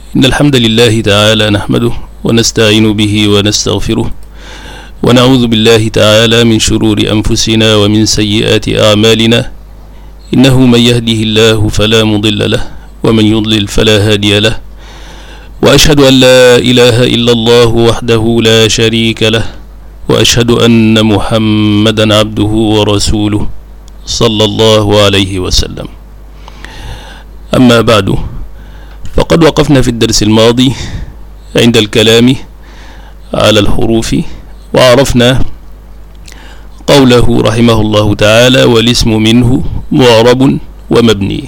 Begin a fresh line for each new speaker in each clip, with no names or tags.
إن الحمد لله تعالى نحمده ونستعين به ونستغفره ونعوذ بالله تعالى من شرور أنفسنا ومن سيئات أعمالنا، إنه من يهده الله فلا مضل له ومن يضلل فلا هادي له، وأشهد أن لا إله إلا الله وحده لا شريك له، وأشهد أن محمدا عبده ورسوله صلى الله عليه وسلم. أما بعد، فقد وقفنا في الدرس الماضي عند الكلام على الحروف، وعرفنا قوله رحمه الله تعالى: والاسم منه معرب ومبني.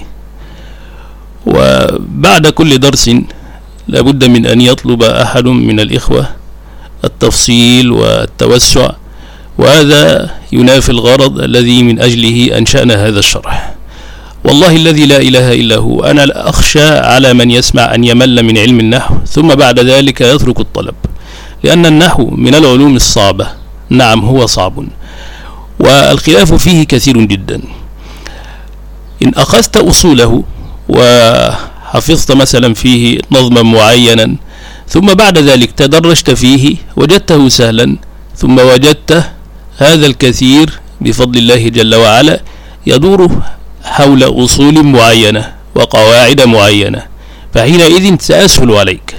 وبعد كل درس لابد من أن يطلب أحد من الإخوة التفصيل والتوسع، وهذا ينافي الغرض الذي من أجله أنشأنا هذا الشرح. والله الذي لا إله إلا هو، أنا أخشى على من يسمع أن يمل من علم النحو ثم بعد ذلك يترك الطلب، لأن النحو من العلوم الصعبة. نعم، هو صعب والخلاف فيه كثير جدا. إن أخذت أصوله وحفظت مثلا فيه نظما معينا ثم بعد ذلك تدرجت فيه وجدته سهلا، ثم وجدت هذا الكثير بفضل الله جل وعلا يدور حول أصول معينة وقواعد معينة، فحينئذ سأسهل عليك.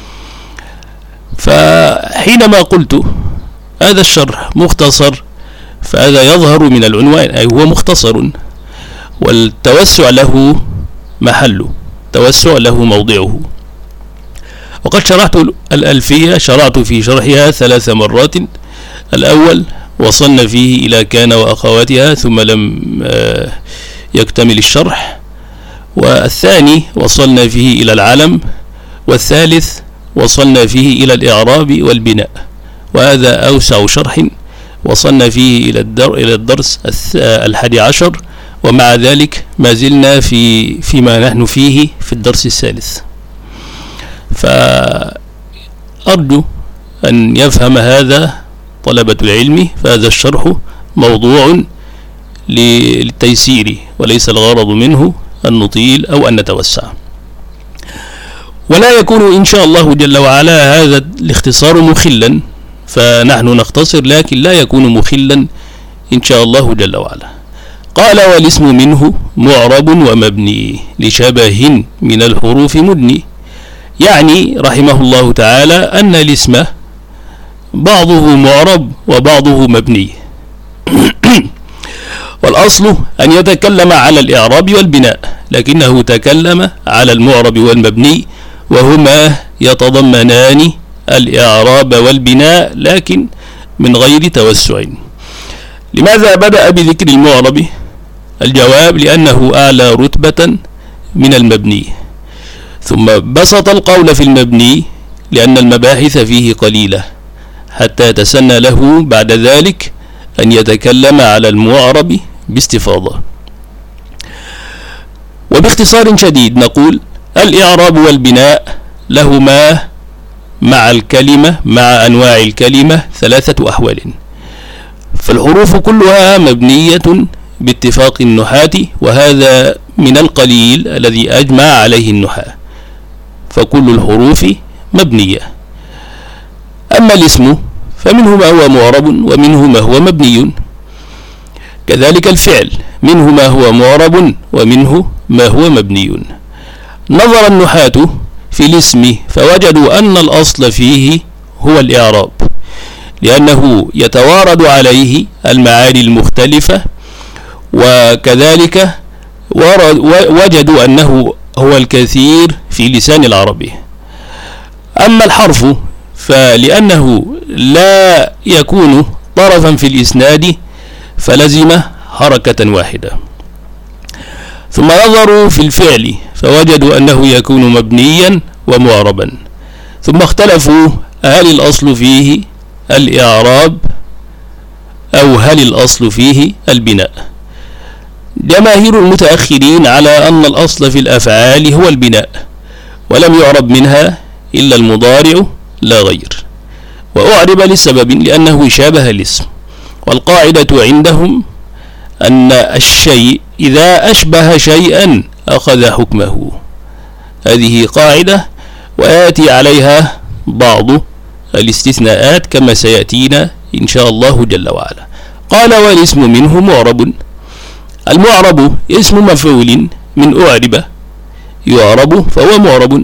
فحينما قلت هذا الشرح مختصر، فهذا يظهر من العنوان، أي هو مختصر، والتوسع له محله، توسع له موضعه. وقد شرحت الألفية، شرعت في شرحها 3 مرات. الأول وصلنا فيه إلى كان وأخواتها ثم لم يكتمل الشرح، والثاني وصلنا فيه إلى العلم، والثالث وصلنا فيه إلى الإعراب والبناء، وهذا أوسع شرح وصلنا فيه إلى الدرس 11، ومع ذلك ما زلنا فيما نحن فيه في الدرس الثالث. فأرجو أن يفهم هذا طلبة العلم، فهذا الشرح موضوع للتيسير وليس الغرض منه أن نطيل أو أن نتوسع. ولا يكون إن شاء الله جل وعلا هذا الاختصار مخلا، فنحن نختصر لكن لا يكون مخلا إن شاء الله جل وعلا. قال: والاسم منه معرب ومبني لشبه من الحروف مدني. يعني رحمه الله تعالى أن الاسم بعضه معرب وبعضه مبني والأصل أن يتكلم على الإعراب والبناء، لكنه تكلم على المعرب والمبني، وهما يتضمنان الإعراب والبناء لكن من غير توسع. لماذا بدأ بذكر المعرب؟ الجواب: لأنه أعلى رتبة من المبني، ثم بسط القول في المبني لأن المباحث فيه قليلة، حتى يتسنى له بعد ذلك أن يتكلم على المعرب باستفاضة. وباختصار شديد نقول: الإعراب والبناء لهما مع الكلمة، مع أنواع الكلمة، 3 أحوال. فالحروف كلها مبنية باتفاق النحاة، وهذا من القليل الذي أجمع عليه النحاة، فكل الحروف مبنية. أما الاسم فمنه ما هو معرب ومنه ما هو مبني، كذلك الفعل منه ما هو معرب ومنه ما هو مبني. نظر النحاة في الاسم فوجدوا أن الأصل فيه هو الإعراب، لأنه يتوارد عليه المعاني المختلفة، وكذلك وجدوا أنه هو الكثير في لسان العربي. أما الحرف فلأنه لا يكون طرفا في الإسناد فلزم حركة واحدة. ثم نظروا في الفعل فوجدوا أنه يكون مبنيا ومعربا، ثم اختلفوا هل الأصل فيه الإعراب أو هل الأصل فيه البناء. جماهير المتأخرين على أن الأصل في الأفعال هو البناء، ولم يعرب منها إلا المضارع لا غير، وأعرب لسبب لأنه شابه الاسم. والقاعدة عندهم أن الشيء إذا أشبه شيئا أخذ حكمه، هذه قاعدة ويأتي عليها بعض الاستثناءات كما سيأتينا إن شاء الله جل وعلا. قال والاسم منه معرب. المعرب اسم مفعول من أعرب يعرب فهو معرب.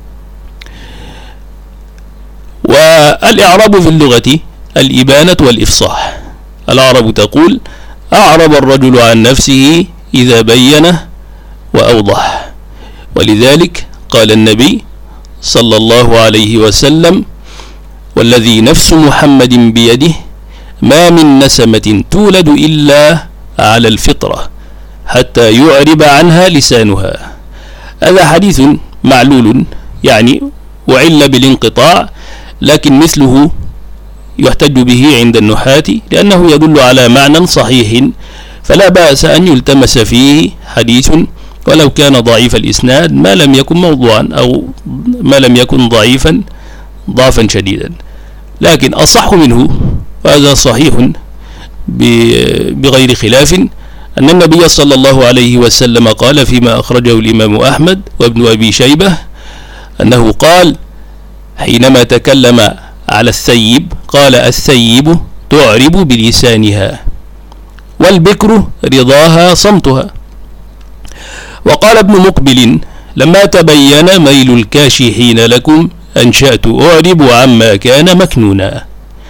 والإعراب في اللغة الإبانة والإفصاح. العرب تقول أعرب الرجل عن نفسه إذا بينه وأوضح. ولذلك قال النبي صلى الله عليه وسلم والذي نفس محمد بيده ما من نسمة تولد إلا على الفطرة حتى يعرب عنها لسانها. هذا حديث معلول يعني وعل بالانقطاع، لكن مثله يحتج به عند النحاة لأنه يدل على معنى صحيح، فلا بأس أن يلتمس فيه حديث ولو كان ضعيف الإسناد ما لم يكن موضوعا أو ما لم يكن ضعيفا ضعفا شديدا. لكن أصح منه وهذا صحيح بغير خلاف أن النبي صلى الله عليه وسلم قال فيما أخرجه الإمام أحمد وابن أبي شيبة أنه قال حينما تكلم على الثيب قال الثيب تعرب بلسانها والبكر رضاها صمتها. وقال ابن مقبل لما تبين ميل الكاشحين لكم أنشأت أعرب عما كان مكنونا.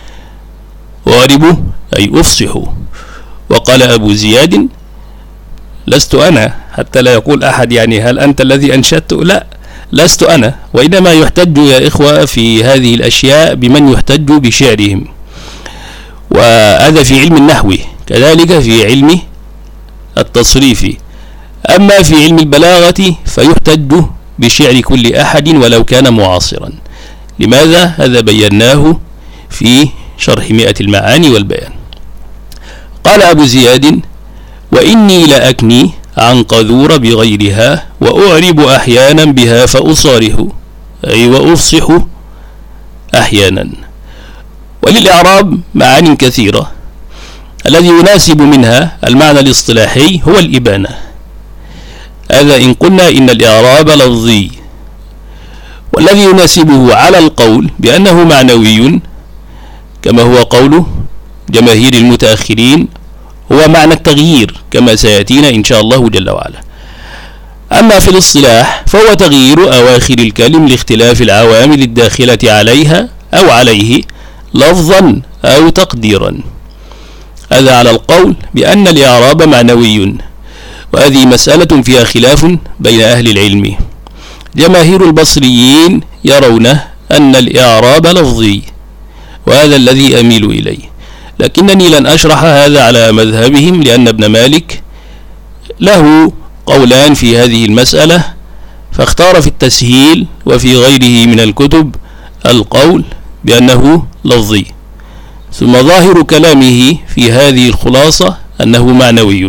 أعرب أي أفصح. وقال أبو زياد لست أنا، حتى لا يقول أحد يعني هل أنت الذي أنشأت، لا لست أنا، وإنما يحتج يا إخوة في هذه الأشياء بمن يحتج بشعرهم، وهذا في علم النحو كذلك في علم التصريف. أما في علم البلاغة فيحتج بشعر كل أحد ولو كان معاصرا. لماذا؟ هذا بيناه في شرح 100 المعاني والبيان. قال أبو زياد وإني لأكني عن قذور بغيرها وأعرب أحيانا بها فأصاره أي وأفصح أحيانا. وللإعراب معاني كثيرة، الذي يناسب منها المعنى الاصطلاحي هو الإبانة. هذا إن قلنا إن الإعراب لفظي، والذي يناسبه على القول بأنه معنوي كما هو قول جماهير المتأخرين هو معنى التغيير كما سيأتينا إن شاء الله جل وعلا. أما في الاصطلاح فهو تغيير أواخر الكلم لاختلاف العوامل الداخلة عليها أو عليه لفظا أو تقديرا. هذا على القول بأن الإعراب معنوي، وهذه مسألة فيها خلاف بين أهل العلم. جماهير البصريين يرون أن الإعراب لفظي، وهذا الذي أميل إليه، لكنني لن أشرح هذا على مذهبهم لأن ابن مالك له قولان في هذه المسألة، فاختار في التسهيل وفي غيره من الكتب القول بأنه لفظي، ثم ظاهر كلامه في هذه الخلاصة أنه معنوي.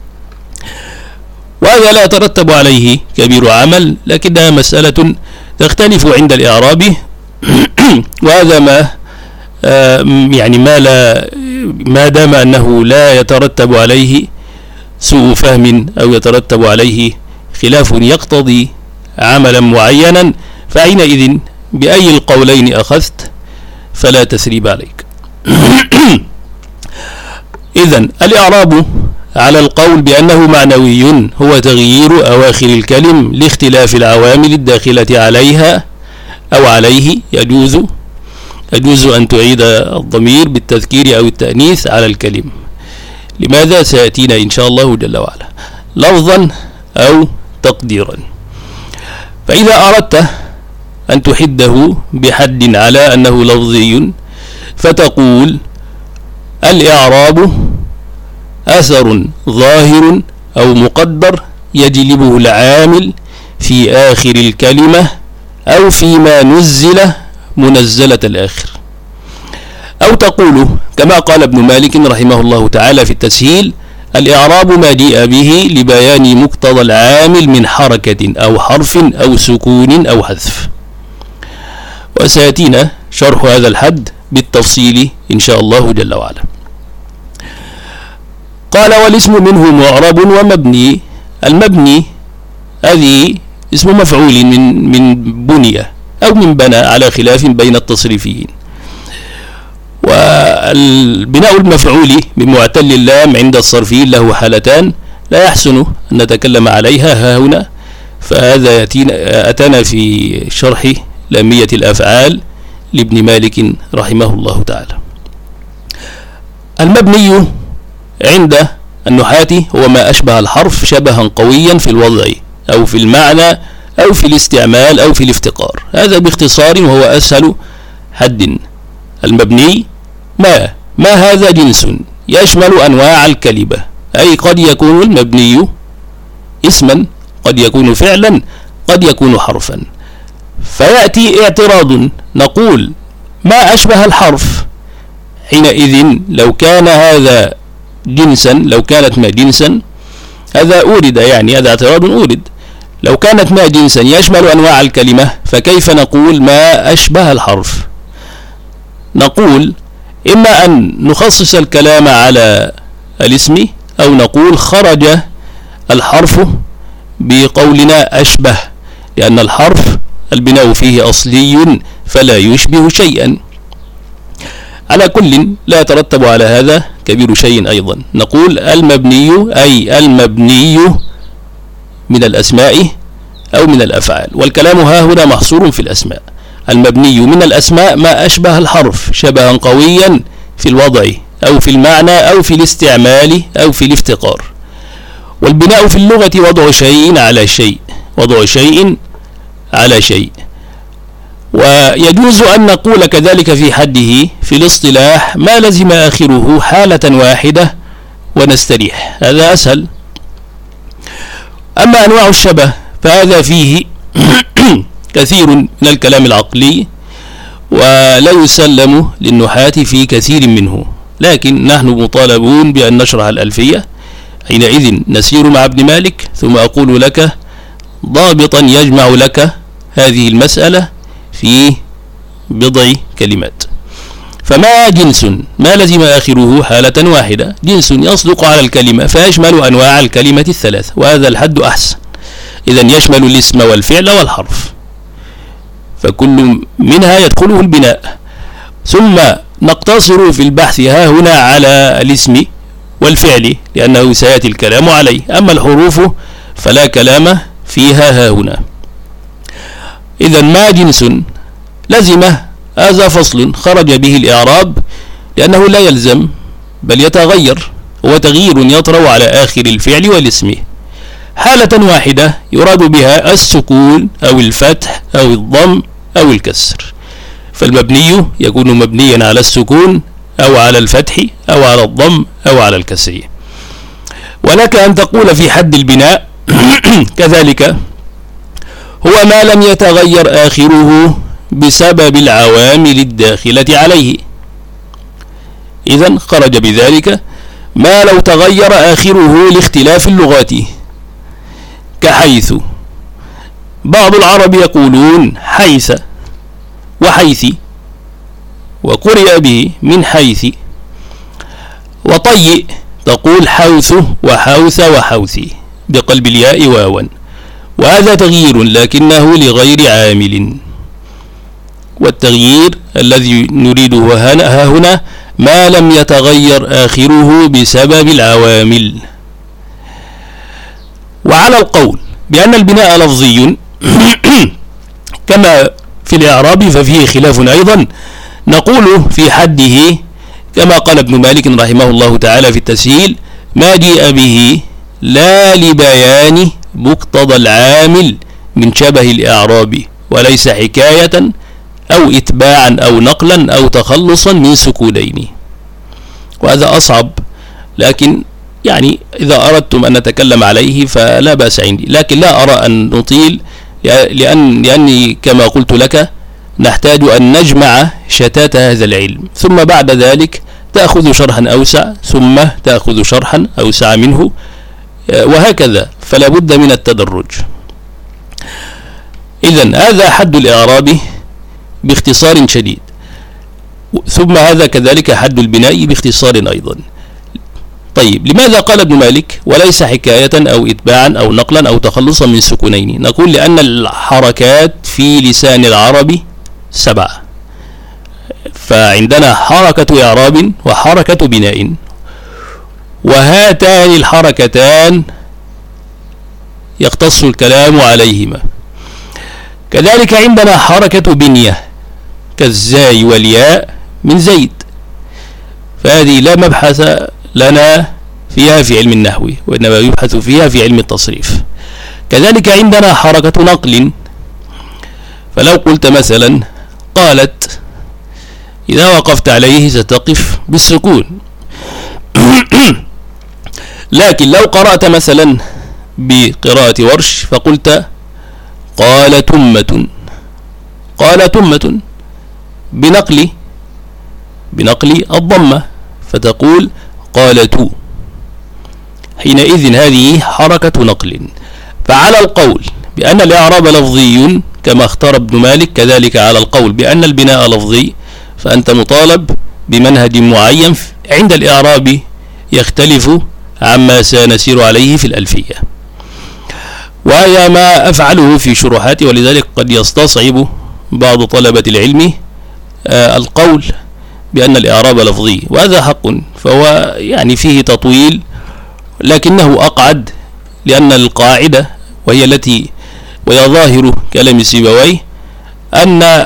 وهذا لا يترتب عليه كبير عمل، لكنها مسألة تختلف عند الإعراب، وهذا ما دام أنه لا يترتب عليه سوء فهم أو يترتب عليه خلاف يقتضي عملا معينا، فحينئذ بأي القولين أخذت فلا تثريب عليك. إذن الإعراب على القول بأنه معنوي هو تغيير أواخر الكلم لاختلاف العوامل الداخلة عليها أو عليه. يجوز أن تعيد الضمير بالتذكير أو التأنيث على الكلم. لماذا؟ سيأتينا إن شاء الله جل وعلا. لفظا أو تقديرا. فإذا أردت أن تحده بحد على أنه لفظي فتقول الإعراب أثر ظاهر أو مقدر يجلبه العامل في آخر الكلمة أو فيما نزل منزلة الآخر. أو تقول كما قال ابن مالك رحمه الله تعالى في التسهيل الإعراب ما جيء به لبيان مقتضى العامل من حركة أو حرف أو سكون أو حذف. وسيأتينا شرح هذا الحد بالتفصيل إن شاء الله جل وعلا. قال والاسم منه معرب ومبني. المبني هذه اسم مفعول من بنية، أو من بنى على خلاف بين التصريفيين. والبناء المفعول بمعتل اللام عند الصرفيين له حالتان لا يحسن أن نتكلم عليها ها هنا، فهذا أتانا في شرح لامية الأفعال لابن مالك رحمه الله تعالى. المبني عند النحاة هو ما أشبه الحرف شبها قويا في الوضع أو في المعنى أو في الاستعمال أو في الافتقار. هذا باختصار وهو أسهل حد. المبني ما هذا جنس يشمل أنواع الكلمة، أي قد يكون المبني اسما، قد يكون فعلا، قد يكون حرفا. فيأتي اعتراض نقول ما أشبه الحرف، حينئذ لو كان هذا جنسا، لو كانت ما جنسا، هذا أورد، يعني هذا اعتراض أورد. لو كانت ما جنسا يشمل أنواع الكلمة فكيف نقول ما أشبه الحرف؟ نقول إما أن نخصص الكلام على الاسم، أو نقول خرج الحرف بقولنا أشبه، لأن الحرف البناء فيه أصلي فلا يشبه شيئا. على كل لا يترتب على هذا كبير شيء أيضا. نقول المبني أي المبني من الأسماء أو من الأفعال، والكلام ها هنا محصور في الأسماء. المبني من الأسماء ما أشبه الحرف شبها قويا في الوضع أو في المعنى أو في الاستعمال أو في الافتقار. والبناء في اللغة وضع شيء على شيء، وضع شيء على شيء. ويجوز أن نقول كذلك في حده في الاصطلاح ما لزم آخره حالة واحدة ونستريح، هذا أسهل. أما أنواع الشبه فهذا فيه كثير من الكلام العقلي ولا يسلم للنحاة في كثير منه، لكن نحن مطالبون بأن نشرح الألفية. حينئذ نسير مع ابن مالك ثم أقول لك ضابطا يجمع لك هذه المسألة في بضع كلمات. فما جنس ما لزم آخره حالة واحدة، جنس يصدق على الكلمة فيشمل أنواع الكلمة الثلاث، وهذا الحد أحسن. إذن يشمل الاسم والفعل والحرف، فكل منها يدخله البناء. ثم نقتصر في البحث ها هنا على الاسم والفعل لأنه سيأتي الكلام عليه، أما الحروف فلا كلام فيها ها هنا. إذن ما جنس لزم، هذا فصل خرج به الإعراب لأنه لا يلزم بل يتغير، هو تغيير يطرأ على آخر الفعل والاسم. حالة واحدة يراد بها السكون أو الفتح أو الضم أو الكسر، فالمبني يكون مبنيا على السكون أو على الفتح أو على الضم أو على الكسر. ولك أن تقول في حد البناء كذلك هو ما لم يتغير آخره بسبب العوامل الداخلة عليه. إذن خرج بذلك ما لو تغير آخره لاختلاف اللغات، كحيث. بعض العرب يقولون حيث وحيث، وقرئ به من حيث. وطيء تقول حوث وحوث وحوث بقلب الياء واوا، وهذا تغيير لكنه لغير عامل. والتغيير الذي نريده ها هنا ما لم يتغير آخره بسبب العوامل. وعلى القول بأن البناء لفظي كما في الإعراب ففيه خلاف أيضا، نقول في حده كما قال ابن مالك رحمه الله تعالى في التسهيل: ما جيء به لا لبيان مقتضى العامل من شبه الإعراب، وليس حكاية أو إتباعا أو نقلا أو تخلصا من سكونين. وهذا أصعب، لكن يعني إذا أردتم أن نتكلم عليه فلا بأس عندي، لكن لا أرى أن نطيل، لأني كما قلت لك نحتاج أن نجمع شتات هذا العلم، ثم بعد ذلك تأخذ شرحا أوسع ثم تأخذ شرحا أوسع منه، وهكذا، فلا بد من التدرج. إذن هذا حد الإعراب باختصار شديد، ثم هذا كذلك حد البناء باختصار أيضا. طيب، لماذا قال ابن مالك وليس حكاية أو إتباعا أو نقلا أو تخلصا من سكونين؟ نقول لأن الحركات في لسان العرب 7، فعندنا حركة إعراب وحركة بناء، وهاتان الحركتان يختص الكلام عليهما. كذلك عندنا حركة بنية كالزاي والياء من زيد، فهذه لا مبحث لنا فيها في علم النحو، وإنما يبحث فيها في علم التصريف. كذلك عندنا حركة نقل، فلو قلت مثلا قالت، إذا وقفت عليه ستقف بالسكون. لكن لو قرأت مثلا بقراءة ورش فقلت قال تمة، قال تمة بنقل الضمة، فتقول قالت، حينئذ هذه حركة نقل. فعلى القول بأن الإعراب لفظي كما اختار ابن مالك، كذلك على القول بأن البناء لفظي، فأنت مطالب بمنهج معين عند الإعراب يختلف عما سنسير عليه في الألفية، وهذا ما أفعله في شروحاتي. ولذلك قد يستصعب بعض طلبة العلم القول بأن الإعراب لفظي، وهذا حق، فهو يعني فيه تطويل لكنه أقعد، لأن القاعدة وهي ظاهر كلام سيبويه أن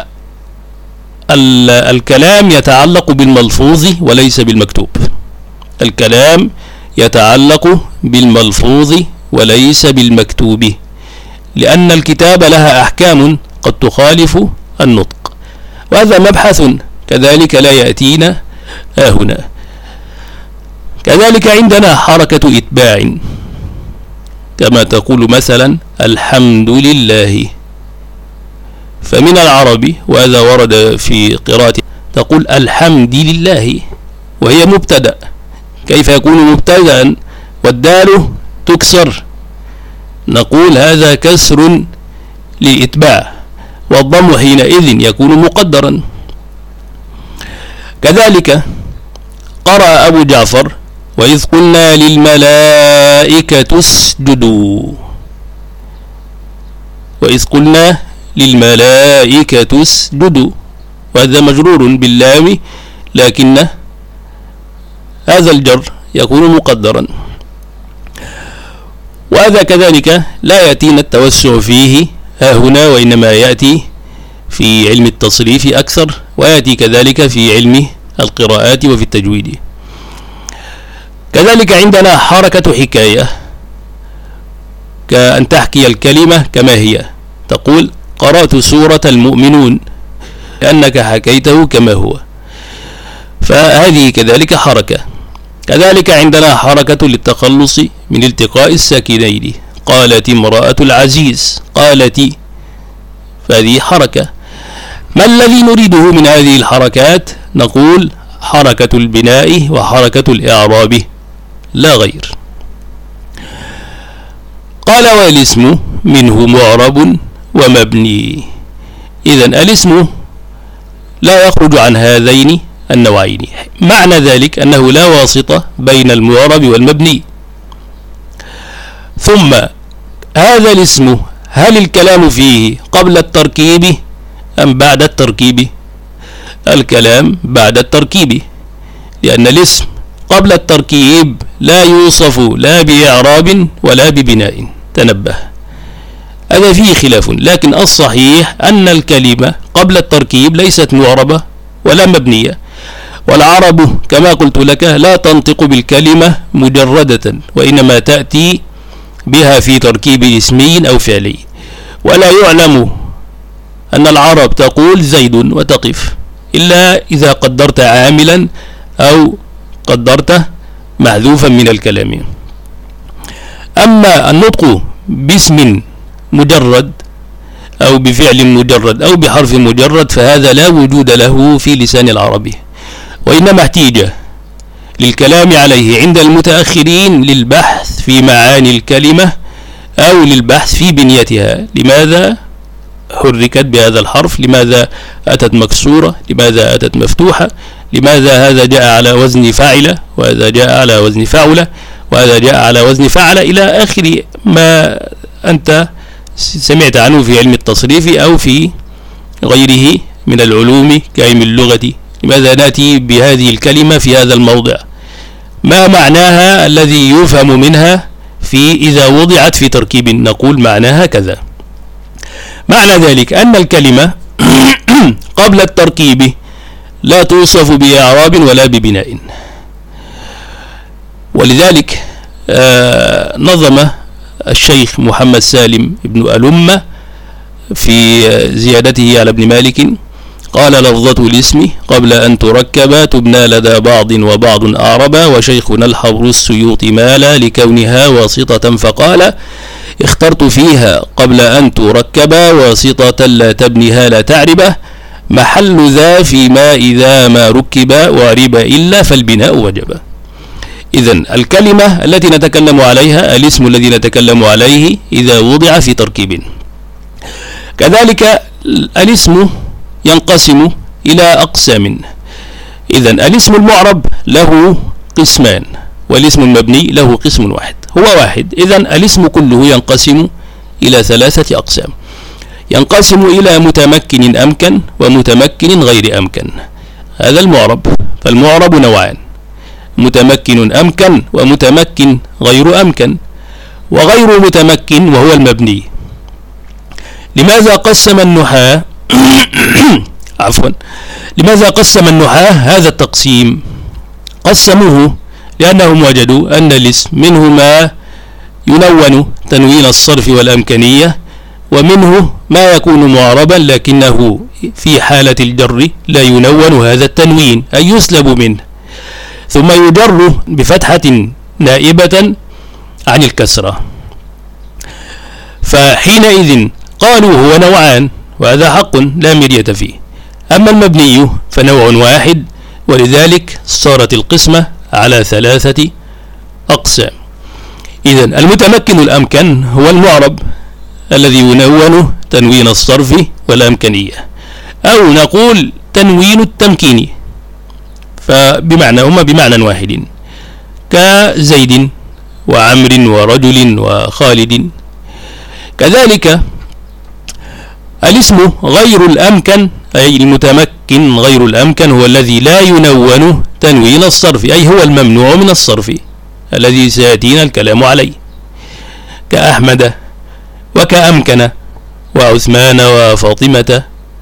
الكلام يتعلق بالملفوظ وليس بالمكتوب. الكلام يتعلق بالملفوظ وليس بالمكتوب، لأن الكتاب لها أحكام قد تخالف النطق، وهذا مبحث كذلك لا يأتينا هنا. كذلك عندنا حركة إتباع، كما تقول مثلا الحمد لله، فمن العرب وهذا ورد في قراءة تقول الحمد لله وهي مبتدأ. كيف يكون مبتدأ والدال تكسر؟ نقول هذا كسر للإتباع، والضم حينئذ يكون مقدرا. كذلك قرأ أبو جعفر وإذ قلنا للملائكة اسجدوا، وإذ قلنا للملائكة اسجدوا، وهذا مجرور باللام، لكن هذا الجر يكون مقدرا. وهذا كذلك لا يأتينا التوسع فيه هنا، وإنما يأتي في علم التصريف أكثر، ويأتي كذلك في علم القراءات وفي التجويد. كذلك عندنا حركة حكاية، كأن تحكي الكلمة كما هي، تقول قرأت سورة المؤمنون، كأنك حكيته كما هو، فهذه كذلك حركة. كذلك عندنا حركة للتخلص من التقاء الساكنين، قالت امرأة العزيز، قالت، فهذه حركة. ما الذي نريده من هذه الحركات؟ نقول حركة البناء وحركة الإعراب لا غير. قال والاسم منه معرب ومبني، إذن الاسم لا يخرج عن هذين النوعين. معنى ذلك أنه لا واسطة بين المعرب والمبني. ثم هذا الاسم هل الكلام فيه قبل التركيب أم بعد التركيب؟ الكلام بعد التركيب، لأن الاسم قبل التركيب لا يوصف لا بإعراب ولا ببناء، تنبه، هذا فيه خلاف. لكن الصحيح أن الكلمة قبل التركيب ليست معربة ولا مبنية، والعرب كما قلت لك لا تنطق بالكلمة مجردة، وإنما تأتي بها في تركيب اسمي أو فعلي. ولا يعلم أن العرب تقول زيد وتقف إلا إذا قدرت عاملا أو قدرت محذوفا من الكلام. أما النطق باسم مجرد أو بفعل مجرد أو بحرف مجرد فهذا لا وجود له في لسان العربي، وإنما احتيج للكلام عليه عند المتأخرين للبحث في معاني الكلمة أو للبحث في بنيتها. لماذا؟ حركت بهذا الحرف، لماذا أتت مكسورة، لماذا أتت مفتوحة، لماذا هذا جاء على وزن فاعلة وهذا جاء على وزن فاعلة وهذا جاء على وزن فعل، إلى آخر ما أنت سمعت عنه في علم التصريف أو في غيره من العلوم كعلم اللغة. لماذا نأتي بهذه الكلمة في هذا الموضع؟ ما معناها الذي يفهم منها في إذا وضعت في تركيب؟ نقول معناها كذا. معنى ذلك أن الكلمة قبل التركيب لا توصف بإعراب ولا ببناء. ولذلك نظم الشيخ محمد سالم بن ألمة في زيادته على ابن مالك قال: لفظة الاسم قبل أن تركب تبنى لدى بعض وبعض أعربا، وشيخنا الحبر السيوطي مال لكونها واسطة فقال: اخترت فيها قبل أن تركب واسطة لا تبنيها لا تعربه، محل ذا فيما إذا ما ركب وعرب إلا فالبناء وجب. إذن الكلمة التي نتكلم عليها الاسم الذي نتكلم عليه إذا وضع في تركيب. كذلك الاسم ينقسم إلى أقسام. إذن الاسم المعرب له قسمان، والاسم المبني له قسم واحد، هو واحد. إذن الاسم كله ينقسم إلى 3 أقسام. ينقسم إلى متمكن أمكن ومتمكن غير أمكن. هذا المعرب. فالمعرب نوعان: متمكن أمكن ومتمكن غير أمكن. وغير متمكن وهو المبني. لماذا قسم النحاة لماذا قسم النحاة هذا التقسيم؟ قسموه لأنهم وجدوا أن الاسم منه ما ينون تنوين الصرف والأمكنية، ومنه ما يكون معربا لكنه في حالة الجر لا ينون هذا التنوين، أي يسلب منه، ثم يجر بفتحة نائبة عن الكسرة. فحينئذ قالوا هو نوعان، وهذا حق لا مرية فيه. أما المبني فنوع واحد، ولذلك صارت القسمة على 3 أقسام. إذن المتمكن الأمكن هو المعرب الذي ينون تنوين الصرف والأمكنية، أو نقول تنوين التمكين، فبمعنى هما بمعنى واحد، كزيد وعمر ورجل وخالد. كذلك الاسم غير الأمكن، أي المتمكن غير الأمكن، هو الذي لا ينون تنوين الصرف، أي هو الممنوع من الصرف الذي سيأتينا الكلام عليه، كأحمد وكأمكن وعثمان وفاطمة،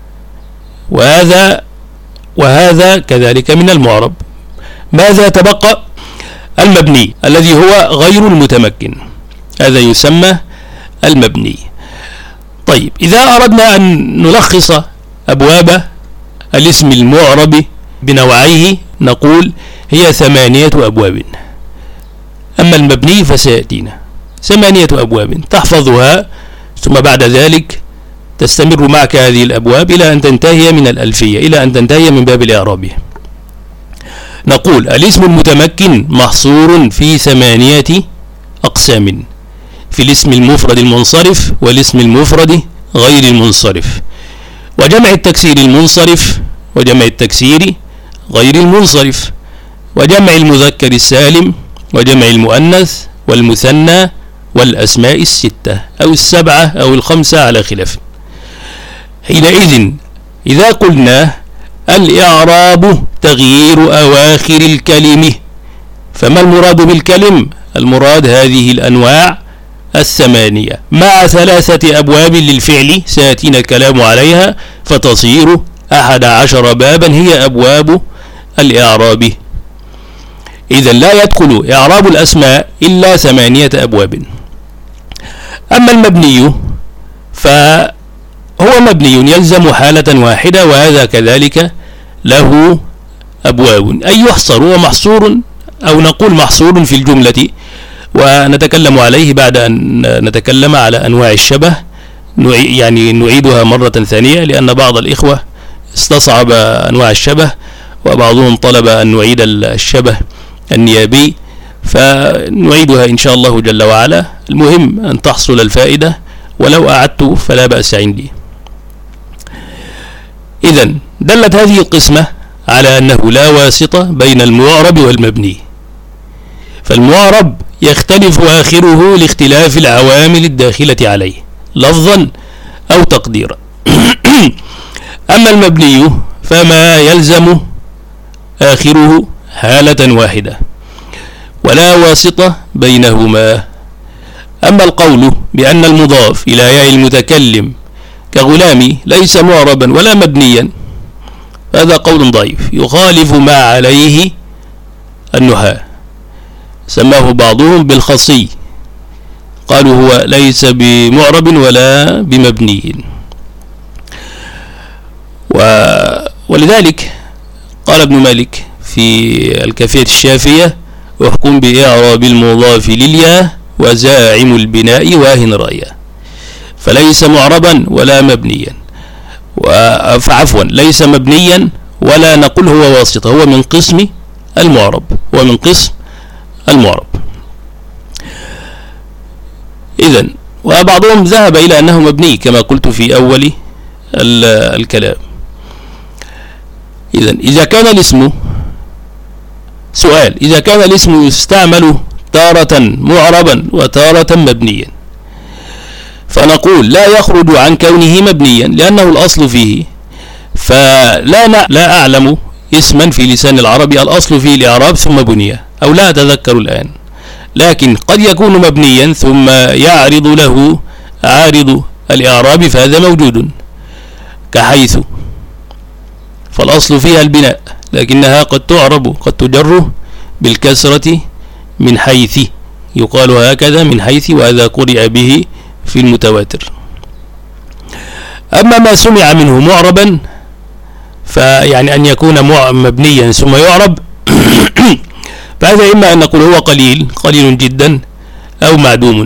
وهذا كذلك من المعرب. ماذا تبقى؟ المبني الذي هو غير المتمكن، هذا يسمى المبني. طيب، إذا أردنا أن نلخص أبواب الاسم المعرب بنوعيه نقول هي 8 أبواب. أما المبني فسيأتينا 8 أبواب تحفظها، ثم بعد ذلك تستمر معك هذه الأبواب إلى أن تنتهي من الألفية، إلى أن تنتهي من باب الإعراب. نقول الاسم المتمكن محصور في 8 أقسام: في الاسم المفرد المنصرف، والاسم المفرد غير المنصرف، وجمع التكسير المنصرف، وجمع التكسير غير المنصرف، وجمع المذكر السالم، وجمع المؤنث والمثنى، والأسماء 6 أو 7 أو 5 على خلاف. حينئذ إذا قلنا الإعراب تغيير أواخر الكلمة، فما المراد بالكلم؟ المراد هذه الأنواع 8 مع 3 أبواب للفعل سيأتينا الكلام عليها، فتصير 11 بابا هي أبواب الإعراب. إذن لا يدخل إعراب الأسماء إلا 8 أبواب. أما المبني فهو مبني يلزم حالة واحدة، وهذا كذلك له أبواب، أي يحصر ومحصور، أو نقول محصور في الجملة، ونتكلم عليه بعد أن نتكلم على أنواع الشبه، يعني نعيدها مرة ثانية، لأن بعض الإخوة استصعب أنواع الشبه، وبعضهم طلب أن نعيد الشبه النيابي، فنعيدها إن شاء الله جل وعلا. المهم أن تحصل الفائدة، ولو أعدت فلا بأس عندي. إذن دلت هذه القسمة على أنه لا واسطة بين المعرب والمبني، فالمعرب يختلف آخره لاختلاف العوامل الداخلة عليه لفظا أو تقديرا. أما المبني فما يلزم آخره حالة واحدة ولا واسطة بينهما. أما القول بأن المضاف إلى ياء المتكلم كغلامي ليس معربا ولا مبنيا هذا قول ضعيف يخالف ما عليه النحاة، سماه بعضهم بالخصي، قالوا هو ليس بمعرب ولا بمبني. ولذلك قال ابن مالك في الكافية الشافية: احكم بإعراب المضاف للياء وزاعم البناء واهن رأيه، فليس معربا ولا مبنيا، فعفوا ليس مبنيا ولا نقول هو واسطة، هو من قسم المعرب، هو من قسم المعرب. إذن وبعضهم ذهب إلى أنه مبني كما قلت في أول الكلام. إذن إذا كان الاسم سؤال، إذا كان الاسم يستعمل تارة معربا وتارة مبنيا فنقول لا يخرج عن كونه مبنيا لأنه الأصل فيه، لا أعلم اسما في لسان العرب الأصل فيه الإعراب ثم بني، أو لا أتذكر الآن، لكن قد يكون مبنيا ثم يعرض له عارض الإعراب فهذا موجود، كحيث فالأصل فيها البناء لكنها قد تعرب قد تجر بالكسرة من حيث، يقال هكذا من حيث، وهذا قرئ به في المتواتر. أما ما سمع منه معربا فيعني أن يكون مبنيا ثم يعرب فهذا إما أن نقول هو قليل جدا أو معدوم.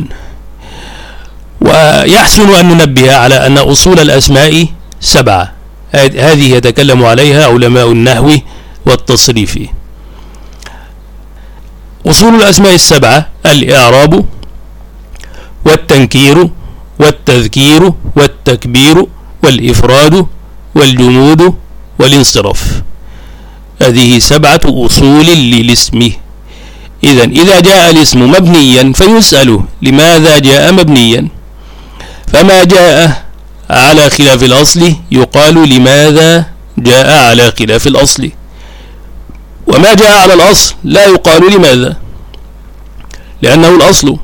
ويحسن أن ننبه على أن أصول الأسماء 7، هذه يتكلم عليها علماء النحو والتصريف. أصول الأسماء 7: الإعراب والتنكير والتذكير والتكبير والإفراد والجمود والانصراف، هذه 7 أصول للاسم. إذن إذا جاء الاسم مبنيا فيسأل لماذا جاء مبنيا، فما جاء على خلاف الأصل يقال لماذا جاء على خلاف الأصل، وما جاء على الأصل لا يقال لماذا لأنه الأصل.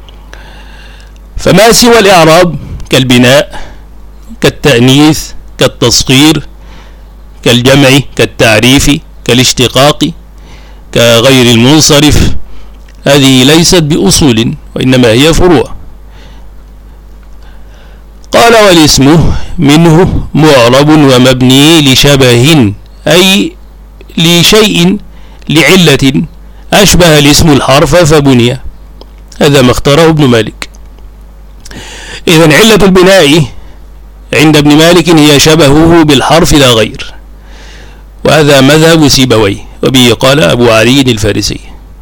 فما سوى الإعراب كالبناء كالتأنيث كالتصغير كالجمع كالتعريف كالاشتقاق كغير المنصرف هذه ليست بأصول وإنما هي فروع. قال: والاسم منه معرب ومبني لشبه، أي لشيء لعلة أشبه الاسم الحرف فبني، هذا ما اختاره ابن مالك. إذن علة البناء عند ابن مالك هي شبهه بالحرف لا غير، وهذا مذهب سيبويه، وبه قال أبو علي الفارسي.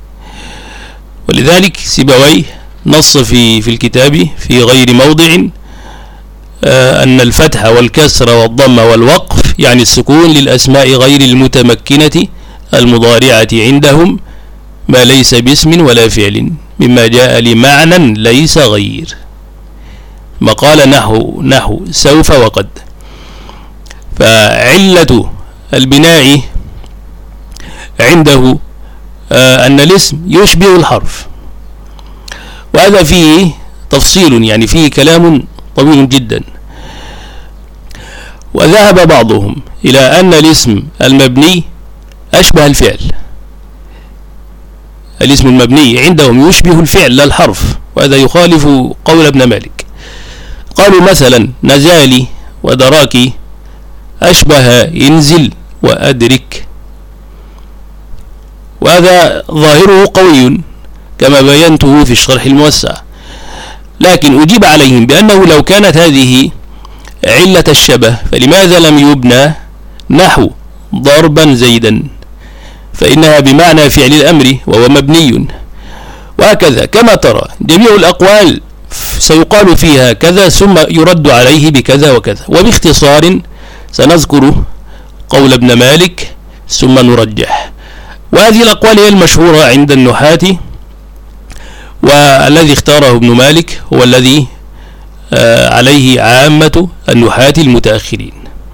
ولذلك سيبويه نص في الكتاب في غير موضع أن الفتح والكسر والضم والوقف يعني السكون للأسماء غير المتمكنة المضارعة عندهم ما ليس باسم ولا فعل مما جاء لمعنى ليس غير، ما قال نحو سوف وقد. فعلة البناء عنده أن الاسم يشبه الحرف، وهذا فيه تفصيل يعني فيه كلام طويل جدا. وذهب بعضهم إلى أن الاسم المبني أشبه الفعل، الاسم المبني عندهم يشبه الفعل لا الحرف، وهذا يخالف قول ابن مالك. قالوا مثلا نزالي ودراكي أشبه انزل وأدرك، وهذا ظاهره قوي كما بينته في الشرح الموسع، لكن أجيب عليهم بأنه لو كانت هذه علة الشبه فلماذا لم يبنى نحو ضربا زيدا، فإنها بمعنى فعل الأمر وهو مبني. وهكذا كما ترى جميع الأقوال سيقال فيها كذا ثم يرد عليه بكذا وكذا، وباختصار سنذكر قول ابن مالك ثم نرجح. وهذه الأقوال هي المشهورة عند النحاة، والذي اختاره ابن مالك هو الذي عليه عامة النحاة المتأخرين.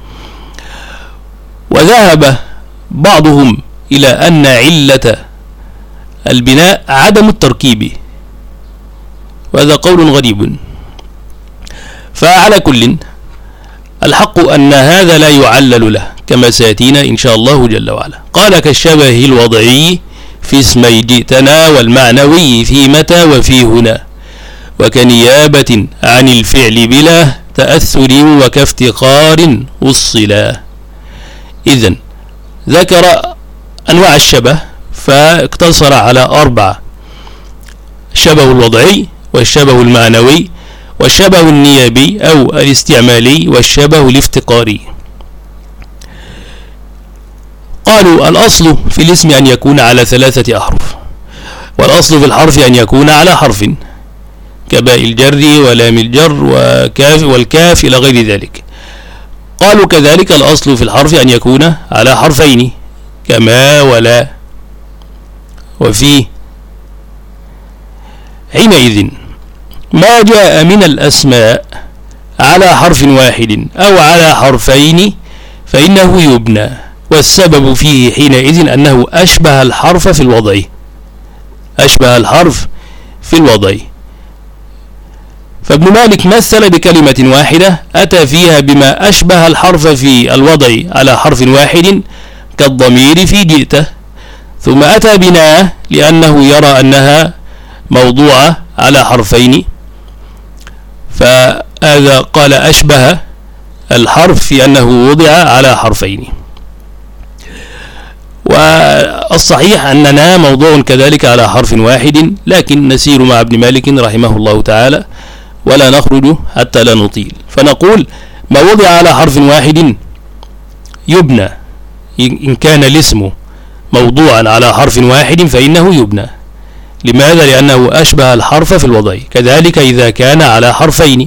وذهب بعضهم إلى أن علة البناء عدم التركيب، وهذا قول غريب. فعلى كل الحق أن هذا لا يعلل له كما سيأتينا إن شاء الله جل وعلا. قال كالشبه الوضعي في اسمي جئتنا، والمعنوي في متى وفي هنا، وكنيابة عن الفعل بلا تأثر وكافتقار وصلا. إذن ذكر أنواع الشبه فاقتصر على 4: الشبه الوضعي، والشبه المعنوي، والشبه النيابي أو الاستعمالي، والشبه الافتقاري. قالوا الأصل في الاسم أن يكون على 3 أحرف، والأصل في الحرف أن يكون على حرف كباء الجر ولام الجر وكاف والكاف إلى غير ذلك. قالوا كذلك الأصل في الحرف أن يكون على حرفين كما ولا وفي. حينئذ ما جاء من الأسماء على حرف واحد أو على حرفين فإنه يبنى، والسبب فيه حينئذ أنه أشبه الحرف في الوضع، أشبه الحرف في الوضع. فابن مالك مثل بكلمة واحدة أتى فيها بما أشبه الحرف في الوضع على حرف واحد كالضمير في جئته، ثم أتى بناء لأنه يرى أنها موضوعة على حرفين، فهذا قال أشبه الحرف في أنه وضع على حرفين. والصحيح أننا موضوع كذلك على حرف واحد، لكن نسير مع ابن مالك رحمه الله تعالى ولا نخرج حتى لا نطيل، فنقول ما وضع على حرف واحد يبنى. إن كان الاسم موضوعا على حرف واحد فإنه يبنى. لماذا؟ لأنه أشبه الحرف في الوضع. كذلك إذا كان على حرفين.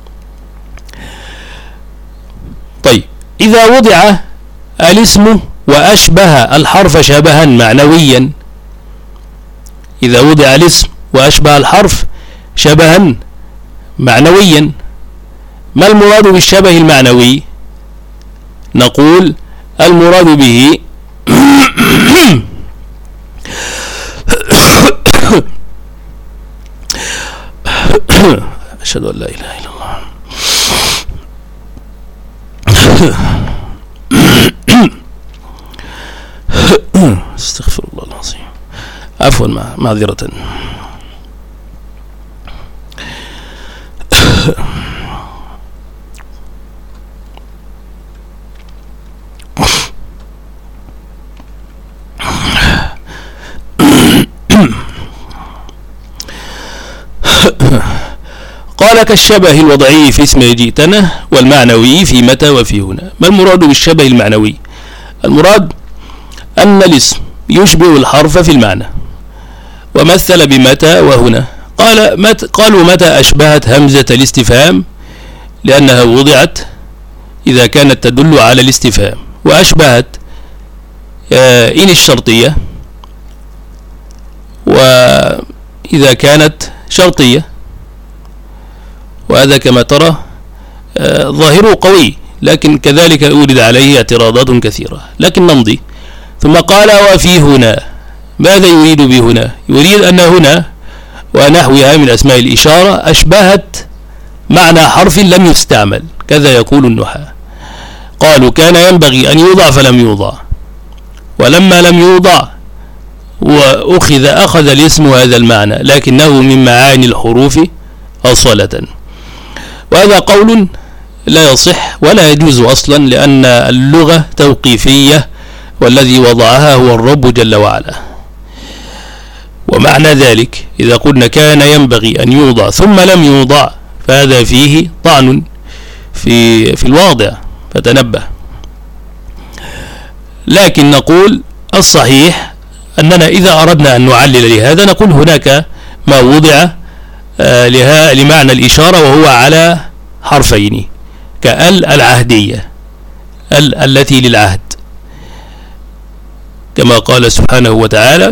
طيب، إذا وضع الاسم وأشبه الحرف شبها معنويا، إذا وضع الاسم وأشبه الحرف شبها معنويا، ما المراد بالشبه المعنوي؟ نقول المراد به أشهد أن لا إله إلا الله استغفر الله العظيم، عفوا معذرة. قال كالشبه الوضعي في اسم جئتنا، والمعنوي في متى وفي هنا. ما المراد بالشبه المعنوي؟ المراد أن الاسم يشبه الحرف في المعنى، ومثل بمتى وهنا. قالوا متى أشبهت همزة الاستفهام لأنها وضعت إذا كانت تدل على الاستفهام، وأشبهت إن الشرطية وإذا كانت شرطية، وهذا كما ترى ظاهره قوي، لكن كذلك أورد عليه اعتراضات كثيرة، لكن نمضي. ثم قال وفي هنا. ماذا يريد بهنا؟ يريد أن هنا ونحوها من أسماء الإشارة أشبهت معنى حرف لم يستعمل، كذا يقول النحاة. قالوا كان ينبغي أن يوضع فلم يوضع، ولما لم يوضع أخذ الاسم هذا المعنى، لكنه من معاني الحروف أصالة. وهذا قول لا يصح ولا يجوز أصلا، لأن اللغة توقيفية، والذي وضعها هو الرب جل وعلا. ومعنى ذلك إذا قلنا كان ينبغي أن يوضع ثم لم يوضع فهذا فيه طعن في الواضع، فتنبه. لكن نقول الصحيح أننا إذا أردنا أن نعلل لهذا نقول هناك ما وضع لمعنى الإشارة وهو على حرفين كال العهدية، التي للعهد، كما قال سبحانه وتعالى: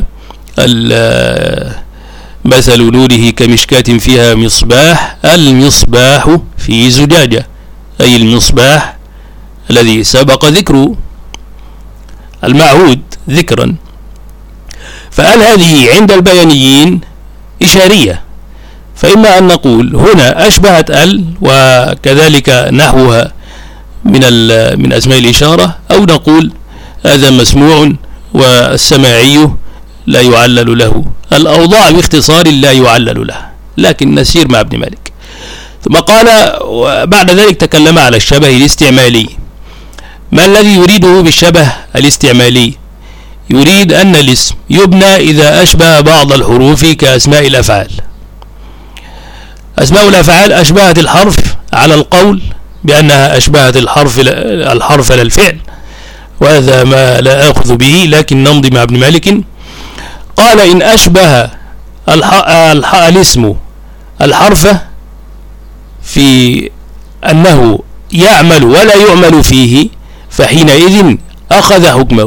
مثل نوره كمشكاة فيها مصباح، المصباح في زجاجة، أي المصباح الذي سبق ذكره المعهود ذكرا. فال هذه عند البيانيين إشارية، فإما أن نقول هنا أشبهت وكذلك نحوها من أسماء الإشارة، أو نقول هذا مسموع والسماعي لا يعلل له. الأوضاع باختصار لا يعلل له، لكن نسير مع ابن مالك. ثم قال وبعد ذلك تكلم على الشبه الاستعمالي. ما الذي يريده بالشبه الاستعمالي؟ يريد أن الاسم يبنى إذا أشبه بعض الحروف كأسماء الأفعال. أسماء الأفعال أشبهت الحرف على القول بأنها أشبهت الحرف للفعل، وهذا ما لا أخذ به، لكن نمضي مع ابن مالك. قال: إن أشبه الاسم الحرف في أنه يعمل ولا يعمل فيه، فحينئذ أخذ حكمه.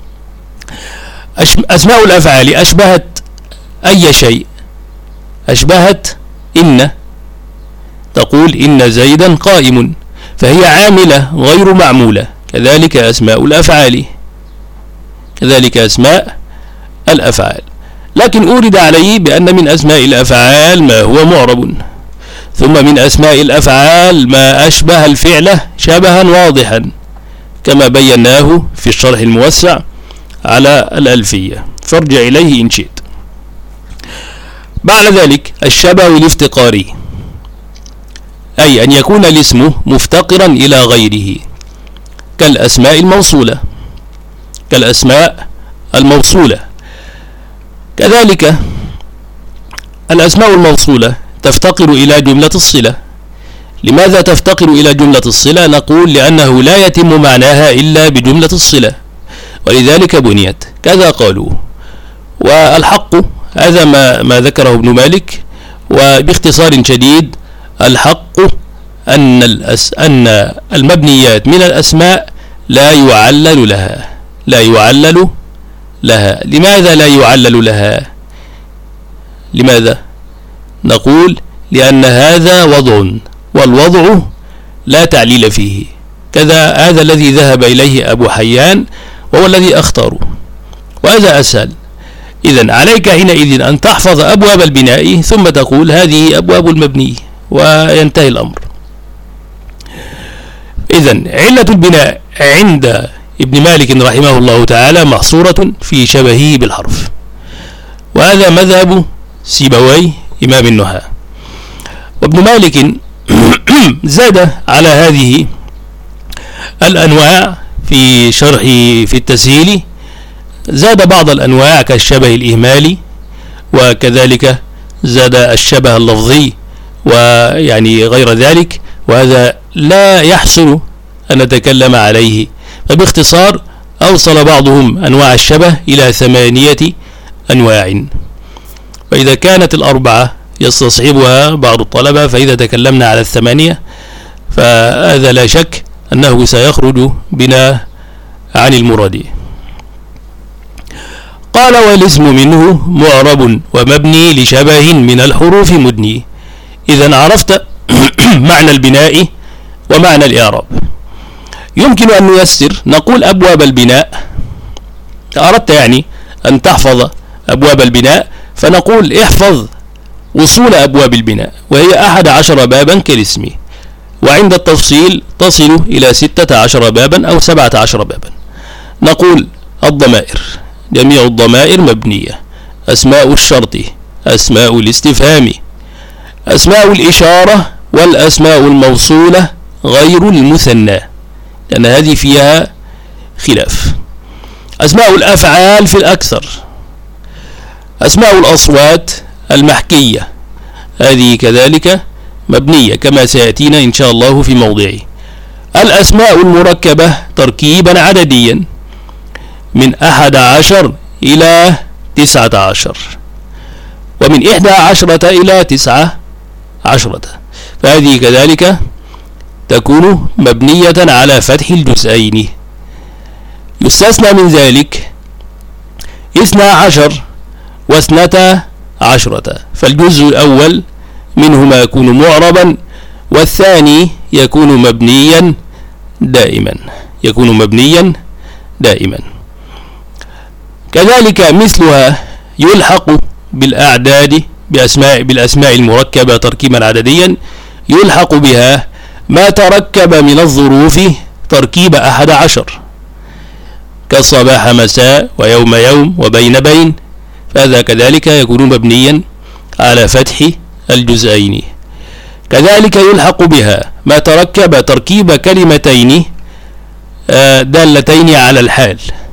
أسماء الأفعال أشبهت أي شيء؟ أشبهت إن، تقول إن زيدا قائم، فهي عاملة غير معمولة. كذلك أسماء الأفعال، كذلك أسماء الأفعال. لكن أورد عليه بأن من أسماء الأفعال ما هو معرب، ثم من أسماء الأفعال ما أشبه الفعل شبها واضحا، كما بيناه في الشرح الموسع على الألفية، فارجع إليه إن شئت. بعد ذلك الشبه الافتقاري، أي أن يكون الاسم مفتقرا إلى غيره، كالأسماء الموصولة. كذلك الأسماء الموصولة تفتقر إلى جملة الصلة. لماذا تفتقر إلى جملة الصلة؟ نقول لأنه لا يتم معناها إلا بجملة الصلة، ولذلك بنيت، كذا قالوا. والحق هذا ما ذكره ابن مالك، وباختصار شديد الحق أن المبنيات من الأسماء لا يعلل لها. لماذا لا يعلل لها؟ لماذا؟ نقول لأن هذا وضع، والوضع لا تعليل فيه. كذا هذا الذي ذهب إليه أبو حيان، وهو الذي أختاره، وهذا أسهل. إذن عليك حينئذ أن تحفظ أبواب البناء، ثم تقول هذه أبواب المبني، وينتهي الأمر. إذن علة البناء عند ابن مالك رحمه الله تعالى محصورة في شبهه بالحرف، وهذا مذهب سيبوي إمام النحاة. وابن مالك زاد على هذه الأنواع في شرح في التسهيل، زاد بعض الأنواع كالشبه الإهمالي، وكذلك زاد الشبه اللفظي، ويعني غير ذلك، وهذا لا يحصل أن نتكلم عليه. فباختصار أوصل بعضهم أنواع الشبه إلى 8 أنواع، فإذا كانت الأربعة يستصحبها بعض الطلبة، فإذا تكلمنا على 8 فهذا لا شك أنه سيخرج بنا عن المراد. قال: والاسم منه معرب ومبني لشبه من الحروف مدني. إذا عرفت معنى البناء ومعنى الإعراب. يمكن أن نيسر، نقول أبواب البناء، أردت يعني أن تحفظ أبواب البناء، فنقول احفظ وصول أبواب البناء، وهي 11 بابا كالاسم، وعند التفصيل تصل إلى 16 بابا أو 17 بابا. نقول الضمائر، جميع الضمائر مبنية، أسماء الشرط، أسماء الاستفهام، أسماء الإشارة، والأسماء الموصولة غير المثنى، لأن هذه فيها خلاف. أسماء الأفعال في الأكثر، أسماء الأصوات المحكية، هذه كذلك مبنية كما سيأتينا إن شاء الله في موضعه. الأسماء المركبة تركيبا عدديا من 11 إلى 19، ومن 11 إلى 19، فهذه كذلك تكون مبنية على فتح الجزئين. يستثنى من ذلك 12 و12، فالجزء الأول منهما يكون معربا، والثاني يكون مبنيا دائما. كذلك مثلها يلحق بالأعداد بالأسماء المركبة تركيبا عدديا، يلحق بها ما تركب من الظروف تركيب 11، كالصباح مساء ويوم يوم وبين بين، فهذا كذلك يكون مبنيا على فتح الجزئين. كذلك يلحق بها ما تركب تركيب كلمتين دالتين على الحال،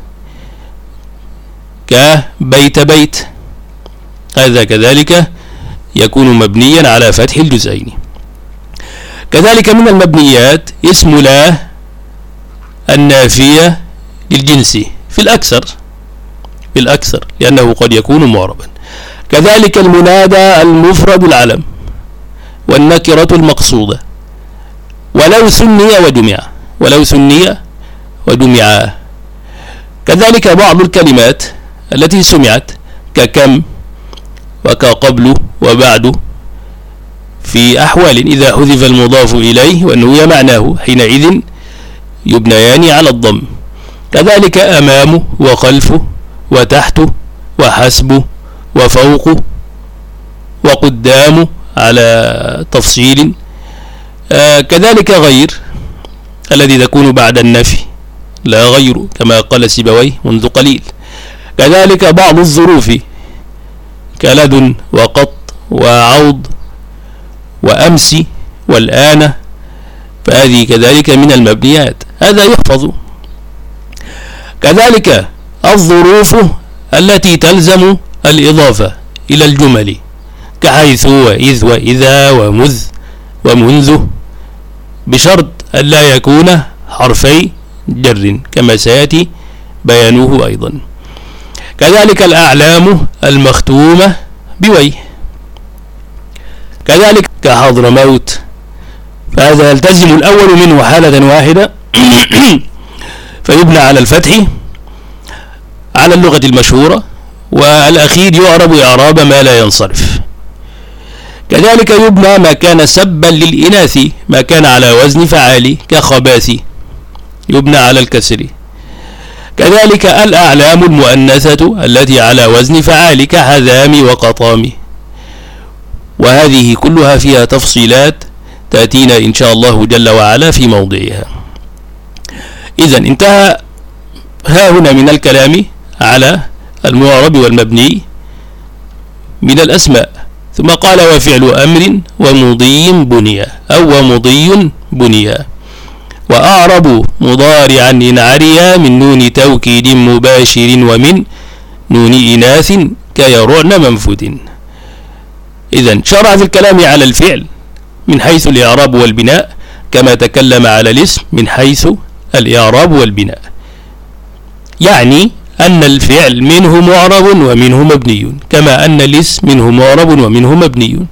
كبيت بيت، هذا كذلك يكون مبنيا على فتح الجزئين. كذلك من المبنيات اسم لا النافية للجنس في الأكثر لأنه قد يكون معربا. كذلك المنادى المفرد العلم والنكرة المقصودة، ولو ثني ودمع. كذلك بعض الكلمات التي سمعت ككم وكقبل وبعد، في أحوال إذا حذف المضاف إليه ونوي معناه حينئذ يبنيان على الضم. كذلك أمام وخلف وتحت وحسب وفوق وقدام على تفصيل. كذلك غير الذي تكون بعد النفي، لا غير كما قال سيبويه منذ قليل. كذلك بعض الظروف كلد وقط وعوض وأمس والآن، فهذه كذلك من المبنيات، هذا يحفظ. كذلك الظروف التي تلزم الإضافة إلى الجمل، كحيث وإذ وإذا ومذ ومنذ، بشرط أن لا يكون حرفي جر كما سيأتي بيانه أيضا. كذلك الأعلام المختومة بوي، كذلك كحضر موت، فهذا يلتزم الأول منه حالة واحدة فيبنى على الفتح على اللغة المشهورة، والأخير يعرب إعراب ما لا ينصرف. كذلك يبنى ما كان سبا للإناث، ما كان على وزن فعال كخباث، يبنى على الكسر. كذلك الأعلام المؤنثة التي على وزن فعال كحذام وقطام، وهذه كلها فيها تفصيلات تأتينا إن شاء الله جل وعلا في موضعها. إذن انتهى ها هنا من الكلام على المعرب والمبني من الأسماء، ثم قال وفعل أمر ومضي بنيا أو ومضي بنيا، وأعرب مضارعا إن عريا من نون توكيد مباشر ومن نون إناث كيرعن منفذ. إذن شرع في الكلام على الفعل من حيث الإعراب والبناء، كما تكلم على الاسم من حيث الإعراب والبناء، يعني أن الفعل منه معرب ومنه مبني، كما أن الاسم منه معرب ومنه مبني.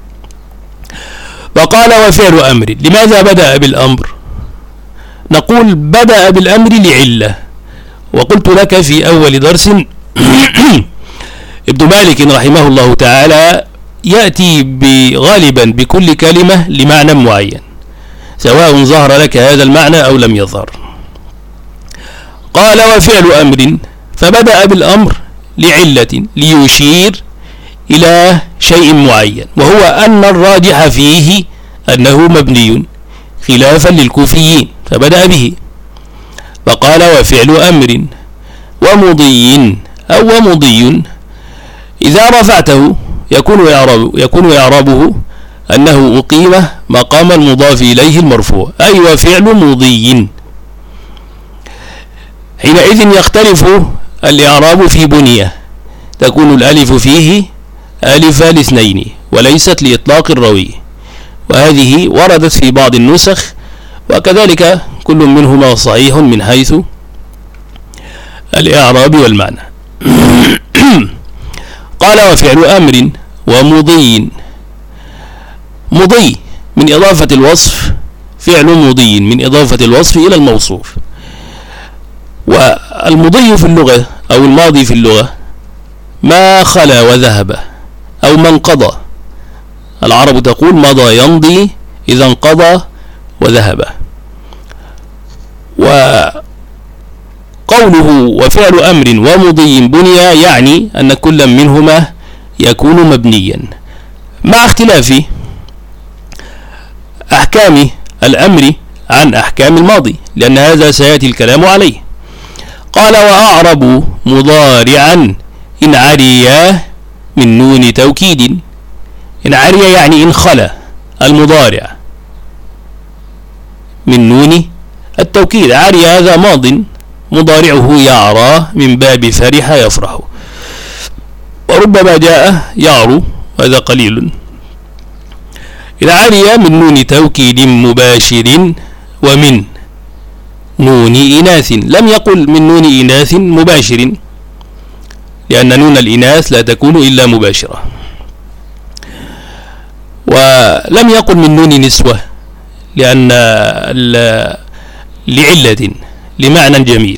وقال وفعل أمر، لماذا بدأ بالأمر؟ نقول بدأ بالأمر لعلة، وقلت لك في أول درس ابن مالك رحمه الله تعالى يأتي غالبا بكل كلمة لمعنى معين، سواء ظهر لك هذا المعنى أو لم يظهر. قال وفعل أمر، فبدأ بالأمر لعلة ليشير إلى شيء معين، وهو أن الراجح فيه أنه مبني خلافا للكوفيين، فبدأ به. فقال وفعل أمر ومضي أو ومضي، إذا رفعته يكون إعرابه أنه أقيم مقام المضاف إليه المرفوع، أي وفعل مضي. حينئذ يختلف الإعراب في بنية، تكون الألف فيه ألف الاثنين وليست لإطلاق الروي، وهذه وردت في بعض النسخ، وكذلك كل منهما صحيح من حيث الإعراب والمعنى. قال وفعل أمر ومضي، مضي من إضافة الوصف فعل مضي من إضافة الوصف إلى الموصوف. والمضي في اللغة أو الماضي في اللغة ما خلا وذهب أو ما انقضى. العرب تقول مضى يمضي إذا انقضى وذهب. وقوله وفعل أمر ومضي بني يعني أن كل منهما يكون مبنيا مع اختلاف أحكام الأمر عن أحكام الماضي، لأن هذا سيأتي الكلام عليه. قال وأعرب مضارعا إن عريا من نون توكيد. إن عريا يعني إن خلا المضارع من نون التوكيد. عريا هذا ماض مضارعه يعرى من باب فرح يفرح، وربما جاء يعرو هذا قليل. إن عريا من نون توكيد مباشر ومن نون إناث. لم يقل من نون إناث مباشر، لأن نون الإناث لا تكون إلا مباشرة. ولم يقل من نون نسوة لأن لعلة لمعنى جميل.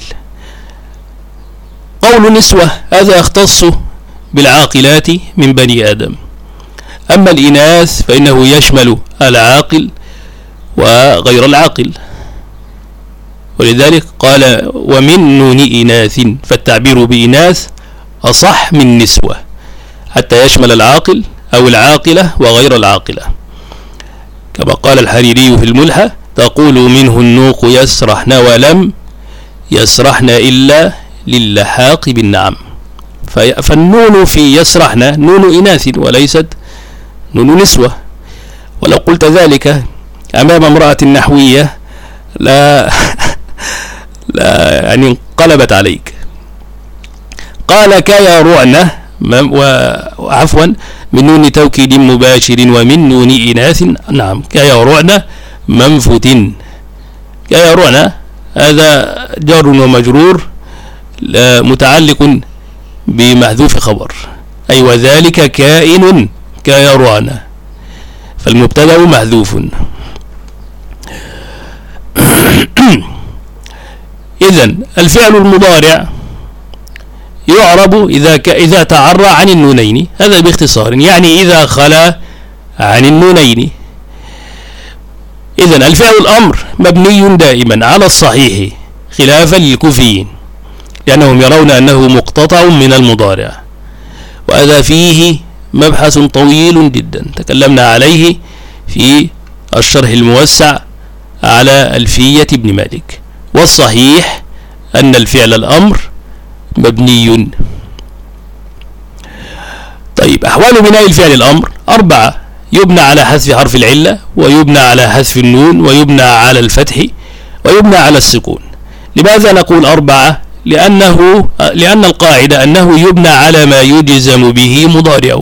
قول نسوة هذا يختص بالعاقلات من بني آدم، أما الإناث فإنه يشمل العاقل وغير العاقل، ولذلك قال ومن نون إناث، فالتعبير بإناث أصح من نسوة حتى يشمل العاقل أو العاقلة وغير العاقلة، كما قال الحريري في الملحة تقول منه النوق يسرحن ولم يسرحن إلا للحاق بالنعم. فالنون في يسرحن نون إناث وليست نون نسوة. ولو قلت ذلك أمام امرأة نحوية لا يعني انقلبت عليك. قال كيا رعنة وعفوا من نون توكيد مباشر ومن نون إناث. نعم كيا رعنة منفت. كيا رعنة هذا جار ومجرور متعلق بمحذوف خبر، أي وذلك كائن كيرعنا، فالمبتدأ محذوف. إذن الفعل المضارع يعرب إذا تعرى عن النونين، هذا باختصار، يعني إذا خلا عن النونين. إذن الفعل الأمر مبني دائما على الصحيح خلافا للكوفيين، لأنهم يرون أنه مقتطع من المضارع، وهذا فيه مبحث طويل جدا تكلمنا عليه في الشرح الموسع على ألفية ابن مالك. والصحيح أن الفعل الأمر مبني. طيب أحوال بناء الفعل الأمر 4: يبنى على حذف حرف العلة، ويبنى على حذف النون، ويبنى على الفتح، ويبنى على السكون. لماذا نقول 4؟ لأن القاعدة أنه يبنى على ما يجزم به مضارعه.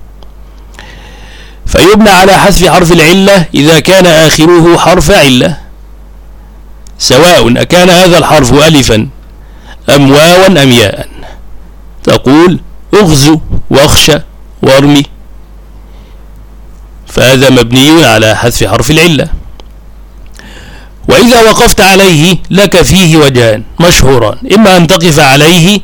فيبنى على حذف حرف العلة إذا كان آخره حرف علة، سواء أكان هذا الحرف ألفا أم واوا أم ياء. تقول أغزو واخشى وارمي، فهذا مبني على حذف حرف العلة. وإذا وقفت عليه لك فيه وجهان مشهوران: إما أن تقف عليه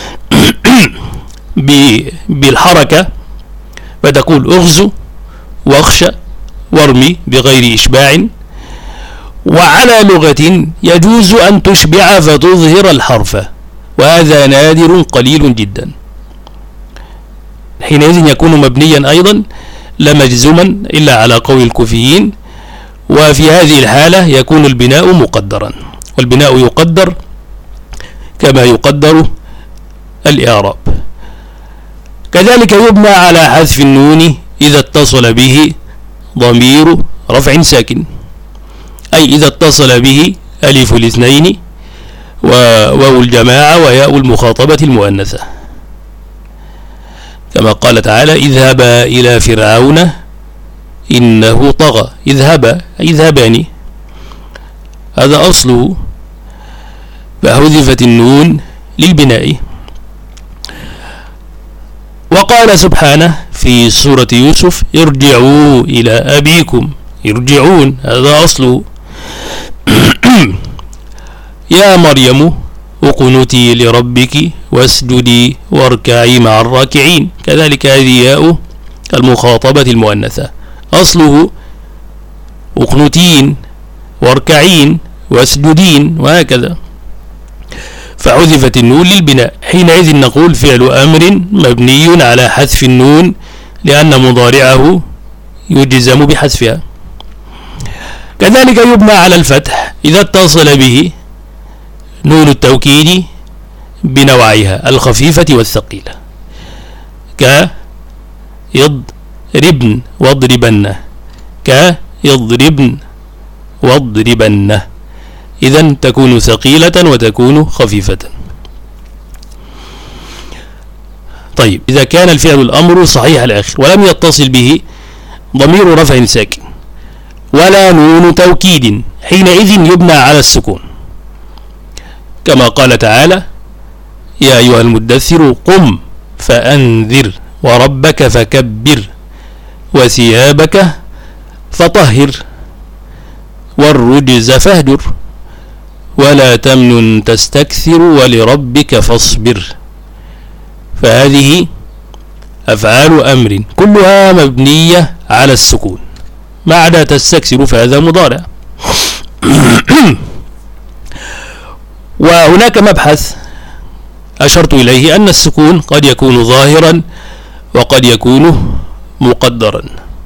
بالحركة فتقول أغزو واخشى وارمي بغير إشباع، وعلى لغة يجوز أن تشبع فتظهر الحرف، وهذا نادر قليل جدا. حينئذ يكون مبنيا أيضا لا مجزوما إلا على قول الكوفيين. وفي هذه الحالة يكون البناء مقدرا، والبناء يقدر كما يقدر الإعراب. كذلك يبنى على حذف النون إذا اتصل به ضمير رفع ساكن، أي إذا اتصل به ألف الاثنين وواو الجماعة وياء المخاطبة المؤنثة، كما قال تعالى: اذهبا إلى فرعون إنه طغى. اذهبان هذا أصله، فحذفت النون للبناء. وقال سبحانه في سورة يوسف: ارجعوا إلى أبيكم. يرجعون هذا أصله، يا مريم اقنتي لربك واسجدي واركعي مع الراكعين. كذلك هذه ياء المخاطبة المؤنثة، أصله اقنتين واركعين واسجدين وهكذا، فحذفت النون للبناء. حينئذ نقول فعل أمر مبني على حذف النون لأن مضارعه يجزم بحذفها. كذلك يبنى على الفتح إذا اتصل به نون التوكيد بنوعها الخفيفة والثقيلة، كيضربن واضربن، كيضربن واضربن، إذن تكون ثقيلة وتكون خفيفة. طيب، إذا كان الفعل الأمر صحيح الآخر ولم يتصل به ضمير رفع ساكن ولا نون توكيد، حينئذ يبنى على السكون، كما قال تعالى: يا أيها المدثر قم فأنذر وربك فكبر وثيابك فطهر والرجز فاهجر ولا تمنن تستكثر ولربك فاصبر. فهذه أفعال أمر كلها مبنية على السكون ما عدا تستكثر فهذا مضارع. وهناك مبحث أشرت إليه أن السكون قد يكون ظاهرا وقد يكون مقدرا،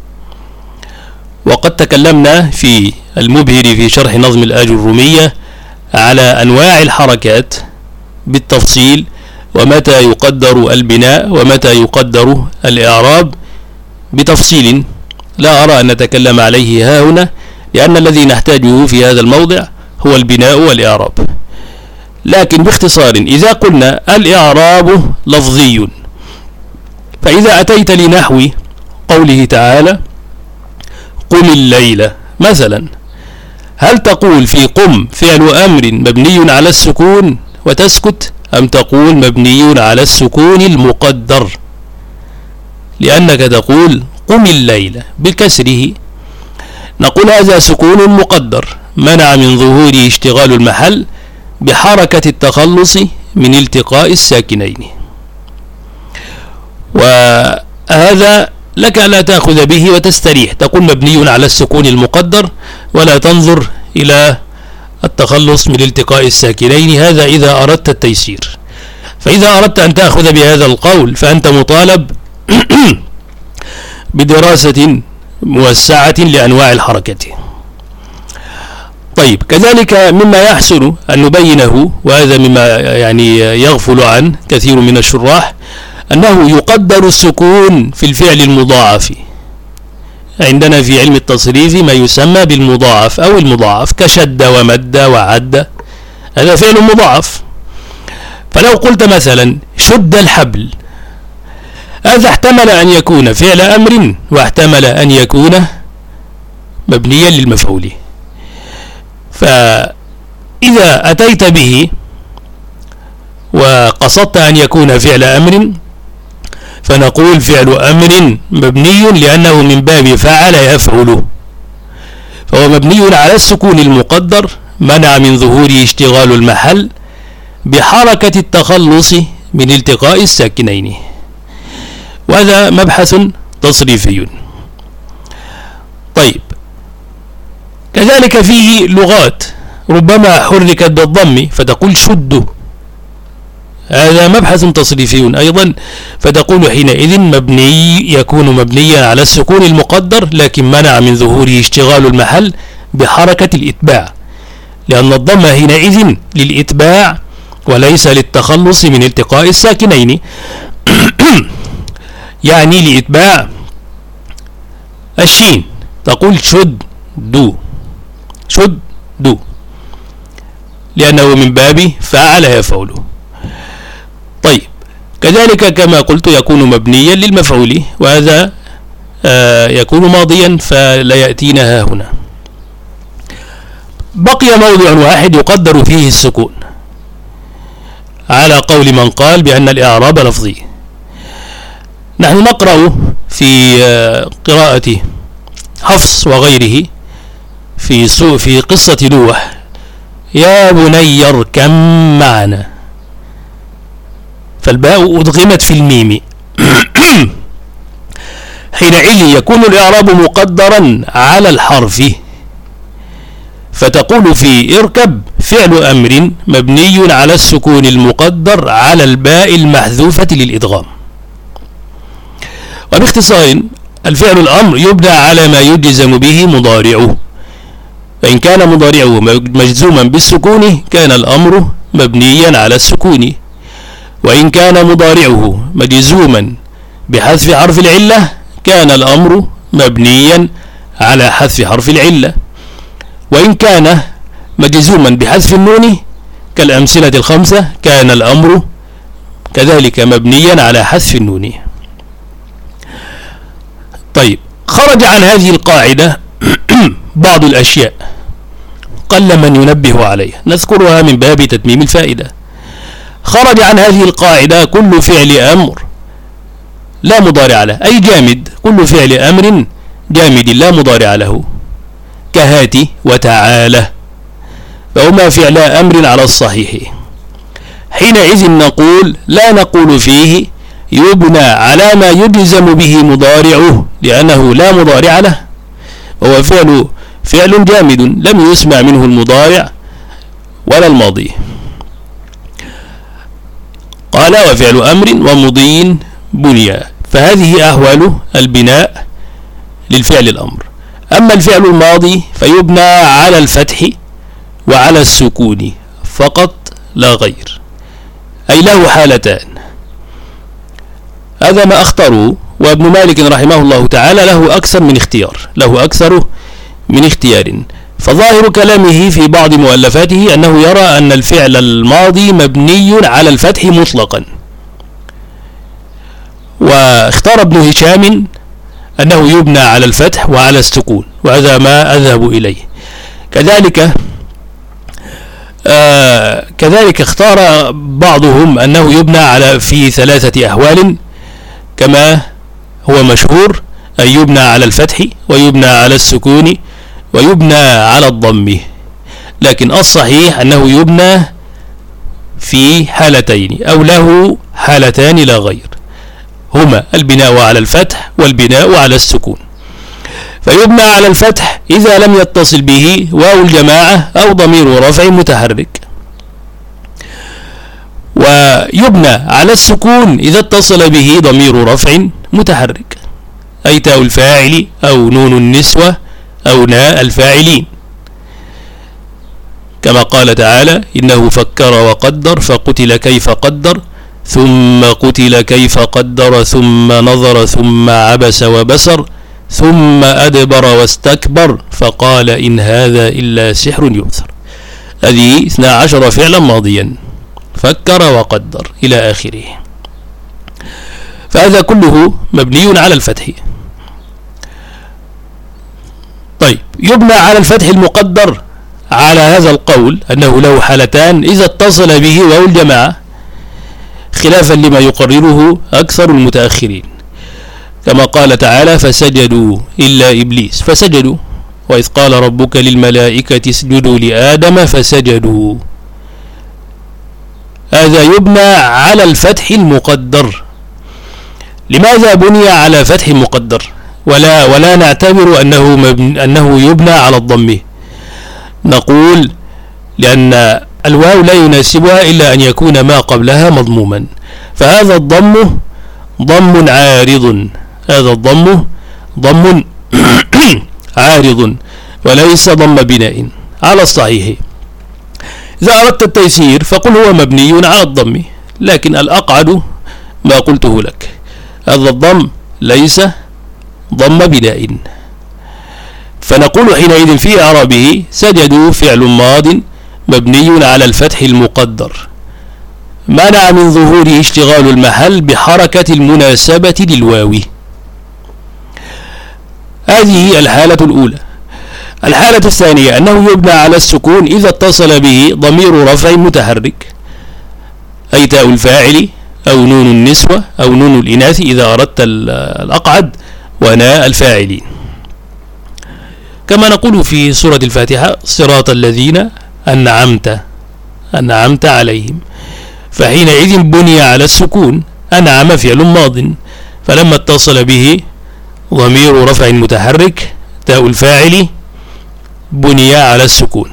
وقد تكلمنا في المبهر في شرح نظم الآج الرومية على أنواع الحركات بالتفصيل، ومتى يقدر البناء ومتى يقدر الإعراب بتفصيل لا أرى أن نتكلم عليه ها هنا، لأن الذي نحتاجه في هذا الموضع هو البناء والإعراب. لكن باختصار، إذا قلنا الإعراب لفظي، فإذا أتيت لنحو قوله تعالى: قم الليل مثلا، هل تقول في قم فعل أمر مبني على السكون وتسكت، أم تقول مبني على السكون المقدر؟ لأنك تقول قم الليل بكسره، نقول هذا سكون مقدر منع من ظهوره اشتغال المحل بحركة التخلص من التقاء الساكنين، وهذا لك لا تأخذ به وتستريح، تقول مبني على السكون المقدر ولا تنظر إلى التخلص من التقاء الساكنين، هذا إذا أردت التيسير. فإذا أردت أن تأخذ بهذا القول فأنت مطالب بدراسة موسعة لأنواع الحركة. طيب، كذلك مما يحسن أن نبينه، وهذا مما يعني يغفل عنه كثير من الشراح، أنه يقدر السكون في الفعل المضاعف. عندنا في علم التصريف ما يسمى بالمضاعف أو المضاعف، كشد ومد وعد، هذا فعل مضاعف. فلو قلت مثلا شد الحبل، هذا احتمل أن يكون فعل أمر واحتمل أن يكون مبنيا للمفعول. فإذا أتيت به وقصدت أن يكون فعل أمر فنقول فعل أمر مبني لأنه من باب فعل يفعل، فهو مبني على السكون المقدر منع من ظهوره اشتغال المحل بحركة التخلص من التقاء الساكنين، وهذا مبحث تصريفي. طيب، كذلك فيه لغات ربما حركت بالضم فتقول شد، هذا مبحث تصريفي أيضا، فتقول حينئذ يكون مبنيا على السكون المقدر لكن منع من ظهوره اشتغال المحل بحركة الإتباع، لأن الضم حينئذ للإتباع وليس للتخلص من التقاء الساكنين يعني لإتباع الشين، تقول شد دو، شد دو، لأنه من باب فعل يفعل. طيب، كذلك كما قلت يكون مبنيا للمفعول، وهذا يكون ماضيا فلا يأتينا هنا. بقي موضع واحد يقدر فيه السكون على قول من قال بأن الإعراب لفظي. نحن نقرأ في قراءة حفص وغيره في قصة نوح: يا بني اركب معنا، فالباء أدغمت في الميم. حينئذ يكون الإعراب مقدرا على الحرف، فتقول في اركب فعل أمر مبني على السكون المقدر على الباء المحذوفة للإدغام. وباختصار الفعل الأمر يبنى على ما يجزم به مضارعه، فإن كان مضارعه مجزوما بالسكون كان الأمر مبنيا على السكون، وإن كان مضارعه مجزوما بحذف حرف العلة كان الأمر مبنيا على حذف حرف العلة، وإن كان مجزوما بحذف النون كالأمثلة الخمسة كان الأمر كذلك مبنيا على حذف النون. طيب، خرج عن هذه القاعدة بعض الأشياء قل من ينبه عليها، نذكرها من باب تتميم الفائدة. خرج عن هذه القاعدة كل فعل أمر لا مضارع له، أي جامد، كل فعل أمر جامد لا مضارع له، كهاتي وتعالى، فهما فعل أمر على الصحيح. حينئذ نقول لا نقول فيه يبنى على ما يجزم به مضارعه لأنه لا مضارع له، وهو فعل جامد لم يسمع منه المضارع ولا الماضي. قال: وفعل أمر ومضي بنيا، فهذه أحوال البناء للفعل الأمر. أما الفعل الماضي فيبنى على الفتح وعلى السكون فقط لا غير، أي له حالتان. هذا ما أختاره، وابن مالك رحمه الله تعالى له أكثر من اختيار، فظاهر كلامه في بعض مؤلفاته أنه يرى أن الفعل الماضي مبني على الفتح مطلقا، واختار ابن هشام أنه يبنى على الفتح وعلى السكون، وهذا ما أذهب إليه. كذلك اختار بعضهم أنه يبنى على في 3 أحوال كما هو مشهور، أن يبنى على الفتح ويبنى على السكون ويبنى على الضم، لكن الصحيح أنه يبنى في حالتين أو له حالتان لا غير، هما البناء على الفتح والبناء على السكون. فيبنى على الفتح إذا لم يتصل به واو الجماعة أو ضمير رفع متحرك، ويبنى على السكون إذا اتصل به ضمير رفع متحرك، أي تاء الفاعل أو نون النسوة أو ناء الفاعلين، كما قال تعالى: إنه فكر وقدر فقتل كيف قدر ثم قتل كيف قدر ثم نظر ثم عبس وبسر ثم أدبر واستكبر فقال إن هذا إلا سحر يؤثر. هذه 12 فعلا ماضيا، فكر وقدر إلى آخره، فهذا كله مبني على الفتح. طيب، يبنى على الفتح المقدر على هذا القول أنه له حالتان إذا اتصل به واو الجماعة، خلافا لما يقرره أكثر المتأخرين، كما قال تعالى: فسجدوا إلا إبليس فسجدوا، وإذ قال ربك للملائكة اسجدوا لآدم فسجدوا. هذا يبنى على الفتح المقدر. لماذا بني على فتح مقدر ولا نعتبر أنه يبنى على الضم؟ نقول لأن الواو لا يناسبها إلا أن يكون ما قبلها مضموما، فهذا الضم ضم عارض، هذا الضم ضم عارض وليس ضم بناء على الصحيح. إذا أردت التيسير فقل هو مبني على الضم، لكن الأقعد ما قلته لك، هذا الضم ليس ضم بناء. فنقول حينئذ في إعرابه: سجدوا فعل ماض مبني على الفتح المقدر، منع من ظهوره اشتغال المحل بحركة المناسبة للواو. هذه الحالة الأولى. الحالة الثانية أنه يبنى على السكون إذا اتصل به ضمير رفع متحرك، أي تاء الفاعل أو نون النسوة أو نون الإناث إذا أردت الأقعد وناء الفاعلين. كما نقول في سورة الفاتحة صراط الذين أنعمت عليهم، فحينئذ بني على السكون، أنعم فعل ماض، فلما اتصل به ضمير رفع متحرك تاء الفاعل بني على السكون.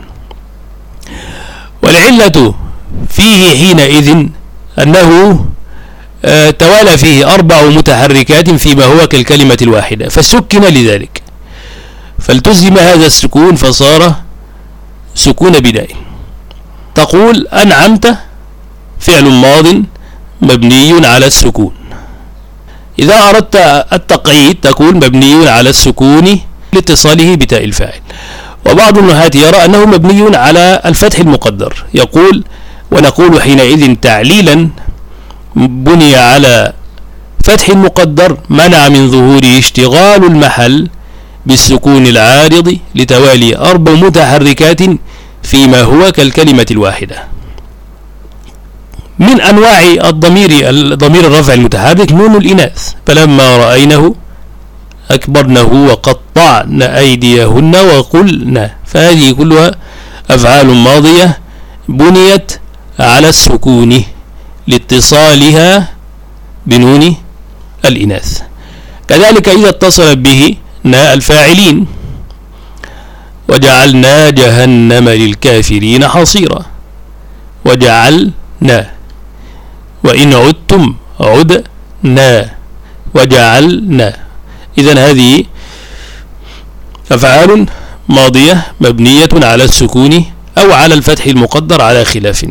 والعلة فيه حينئذ أنه توالى فيه 4 متحركات فيما هو كالكلمة الواحدة فسكن لذلك، فالتزم هذا السكون فصار سكون بناء. تقول أنعمت فعل ماض مبني على السكون. إذا أردت التقعيد تقول مبني على السكون لاتصاله بتاء الفاعل. وبعض النحاة يرى أنه مبني على الفتح المقدر، يقول ونقول حينئذ تعليلا بني على فتح مقدر منع من ظهوره اشتغال المحل بالسكون العارض لتوالي 4 متحركات فيما هو كالكلمة الواحدة. من أنواع ضمير الرفع المتحرك نون الإناث، فلما رأينه أكبرنه وقطعن أيديهن وقلن، فهذه كلها أفعال ماضية بنيت على السكون لاتصالها بنون الإناث. كذلك إذا اتصل به ناء الفاعلين وجعلنا جهنم للكافرين حصيرا، وجعلنا، وإن عدتم عدنا، وجعلنا. إذن هذه أفعال ماضية مبنية على السكون أو على الفتح المقدر على خلاف.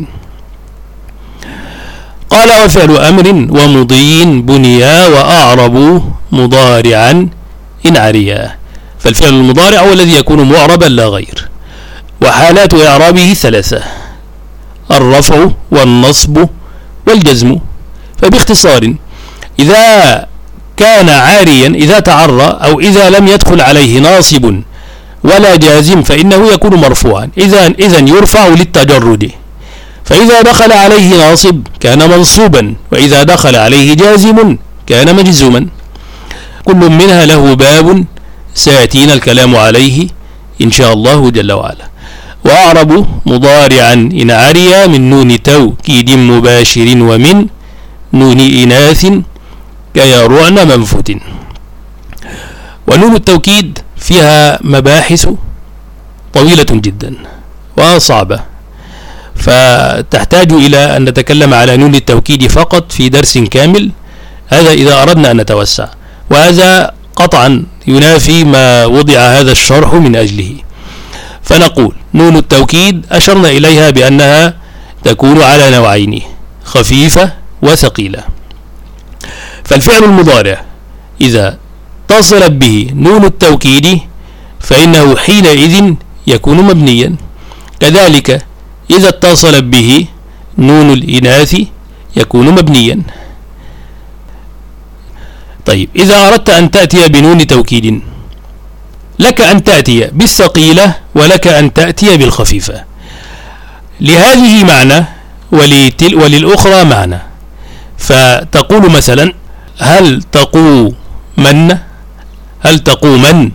قال وفعل أمر ومضي بنيا وأعربوا مضارعا إن عريا، فالفعل المضارع هو الذي يكون معربا لا غير، وحالات إعرابه 3: الرفع والنصب والجزم. فباختصار إذا كان عاريا، إذا تعرى أو إذا لم يدخل عليه ناصب ولا جازم فإنه يكون مرفوعا، إذن يرفع للتجرد، فإذا دخل عليه ناصب كان منصوبا، وإذا دخل عليه جازم كان مجزوما. كل منها له باب سيأتينا الكلام عليه إن شاء الله جل وعلا. وأعرب مضارعا إن عريا من نون توكيد مباشر ومن نون إناث كيرعن منفوت. ونون التوكيد فيها مباحث طويلة جدا وصعبة، فتحتاج إلى أن نتكلم على نون التوكيد فقط في درس كامل، هذا إذا أردنا أن نتوسع، وهذا قطعا ينافي ما وضع هذا الشرح من أجله. فنقول نون التوكيد أشرنا إليها بأنها تكون على نوعين: خفيفة وثقيلة. فالفعل المضارع إذا اتصلت به نون التوكيد فإنه حينئذ يكون مبنيا، كذلك إذا اتصلت به نون الإناث يكون مبنيا. طيب، إذا أردت أن تأتي بنون توكيد لك أن تأتي بالثقيلة ولك أن تأتي بالخفيفة، لهذه معنى وللأخرى معنى. فتقول مثلا هل تقومن.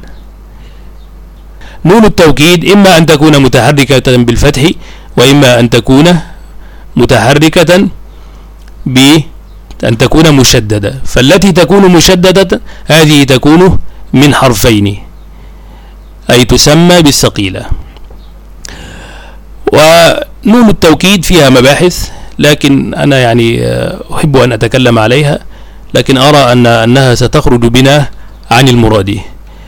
نون التوكيد إما أن تكون متحركة بالفتح وإما أن تكون متحركة بأن تكون مشددة، فالتي تكون مشددة هذه تكون من حرفين أي تسمى بالثقيلة. ونون التوكيد فيها مباحث، لكن أنا أحب أن أتكلم عليها، لكن أرى أنها ستخرج بنا عن المراد،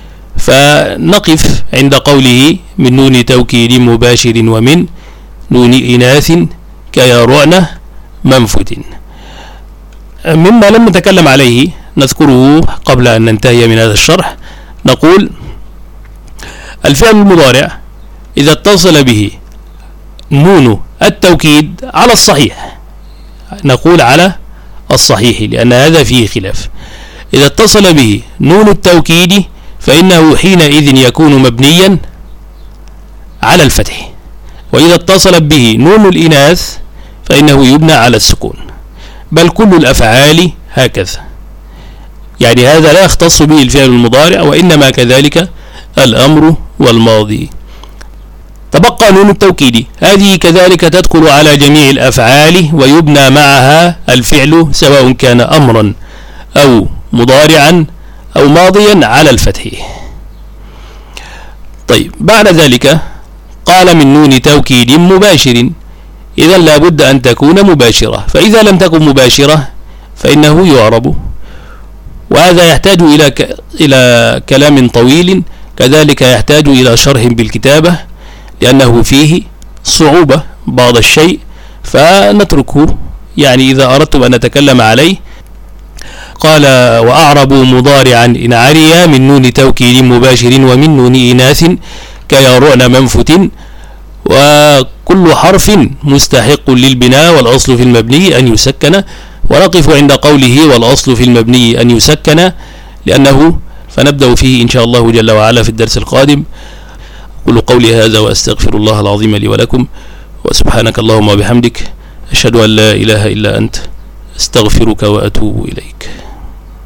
فنقف عند قوله من نون توكيد مباشر ومن نون إناث كيرعن منفوت. مما لم نتكلم عليه نذكره قبل أن ننتهي من هذا الشرح. نقول الفعل المضارع إذا اتصل به نون التوكيد على الصحيح، نقول على الصحيح لأن هذا فيه خلاف، إذا اتصل به نون التوكيد فإنه حينئذ يكون مبنيا على الفتح، وإذا اتصل به نون الإناث فإنه يبنى على السكون، بل كل الأفعال هكذا. هذا لا يختص به الفعل المضارع، وإنما كذلك الأمر والماضي. تبقى نون التوكيد، هذه كذلك تدخل على جميع الأفعال ويبنى معها الفعل سواء كان أمرا أو مضارعا أو ماضيا على الفتح. طيب بعد ذلك قال من نون توكيد مباشر، إذا لا بد أن تكون مباشرة، فإذا لم تكن مباشرة فإنه يعرب، وهذا يحتاج إلى كلام طويل، كذلك يحتاج إلى شرح بالكتابة لأنه فيه صعوبة بعض الشيء، فنتركه يعني إذا أردتم أن نتكلم عليه. قال وأعربوا مضارعا إن عريا من نون توكيد مباشر ومن نون إناث كيرون منفت، وكل حرف مستحق للبناء والأصل في المبني أن يسكن. ونقف عند قوله والأصل في المبني أن يسكن لأنه فنبدأ فيه إن شاء الله جل وعلا في الدرس القادم. أقول قولي هذا وأستغفر الله العظيم لي ولكم، وسبحانك اللهم وبحمدك، أشهد أن لا إله إلا أنت، أستغفرك وأتوب إليك.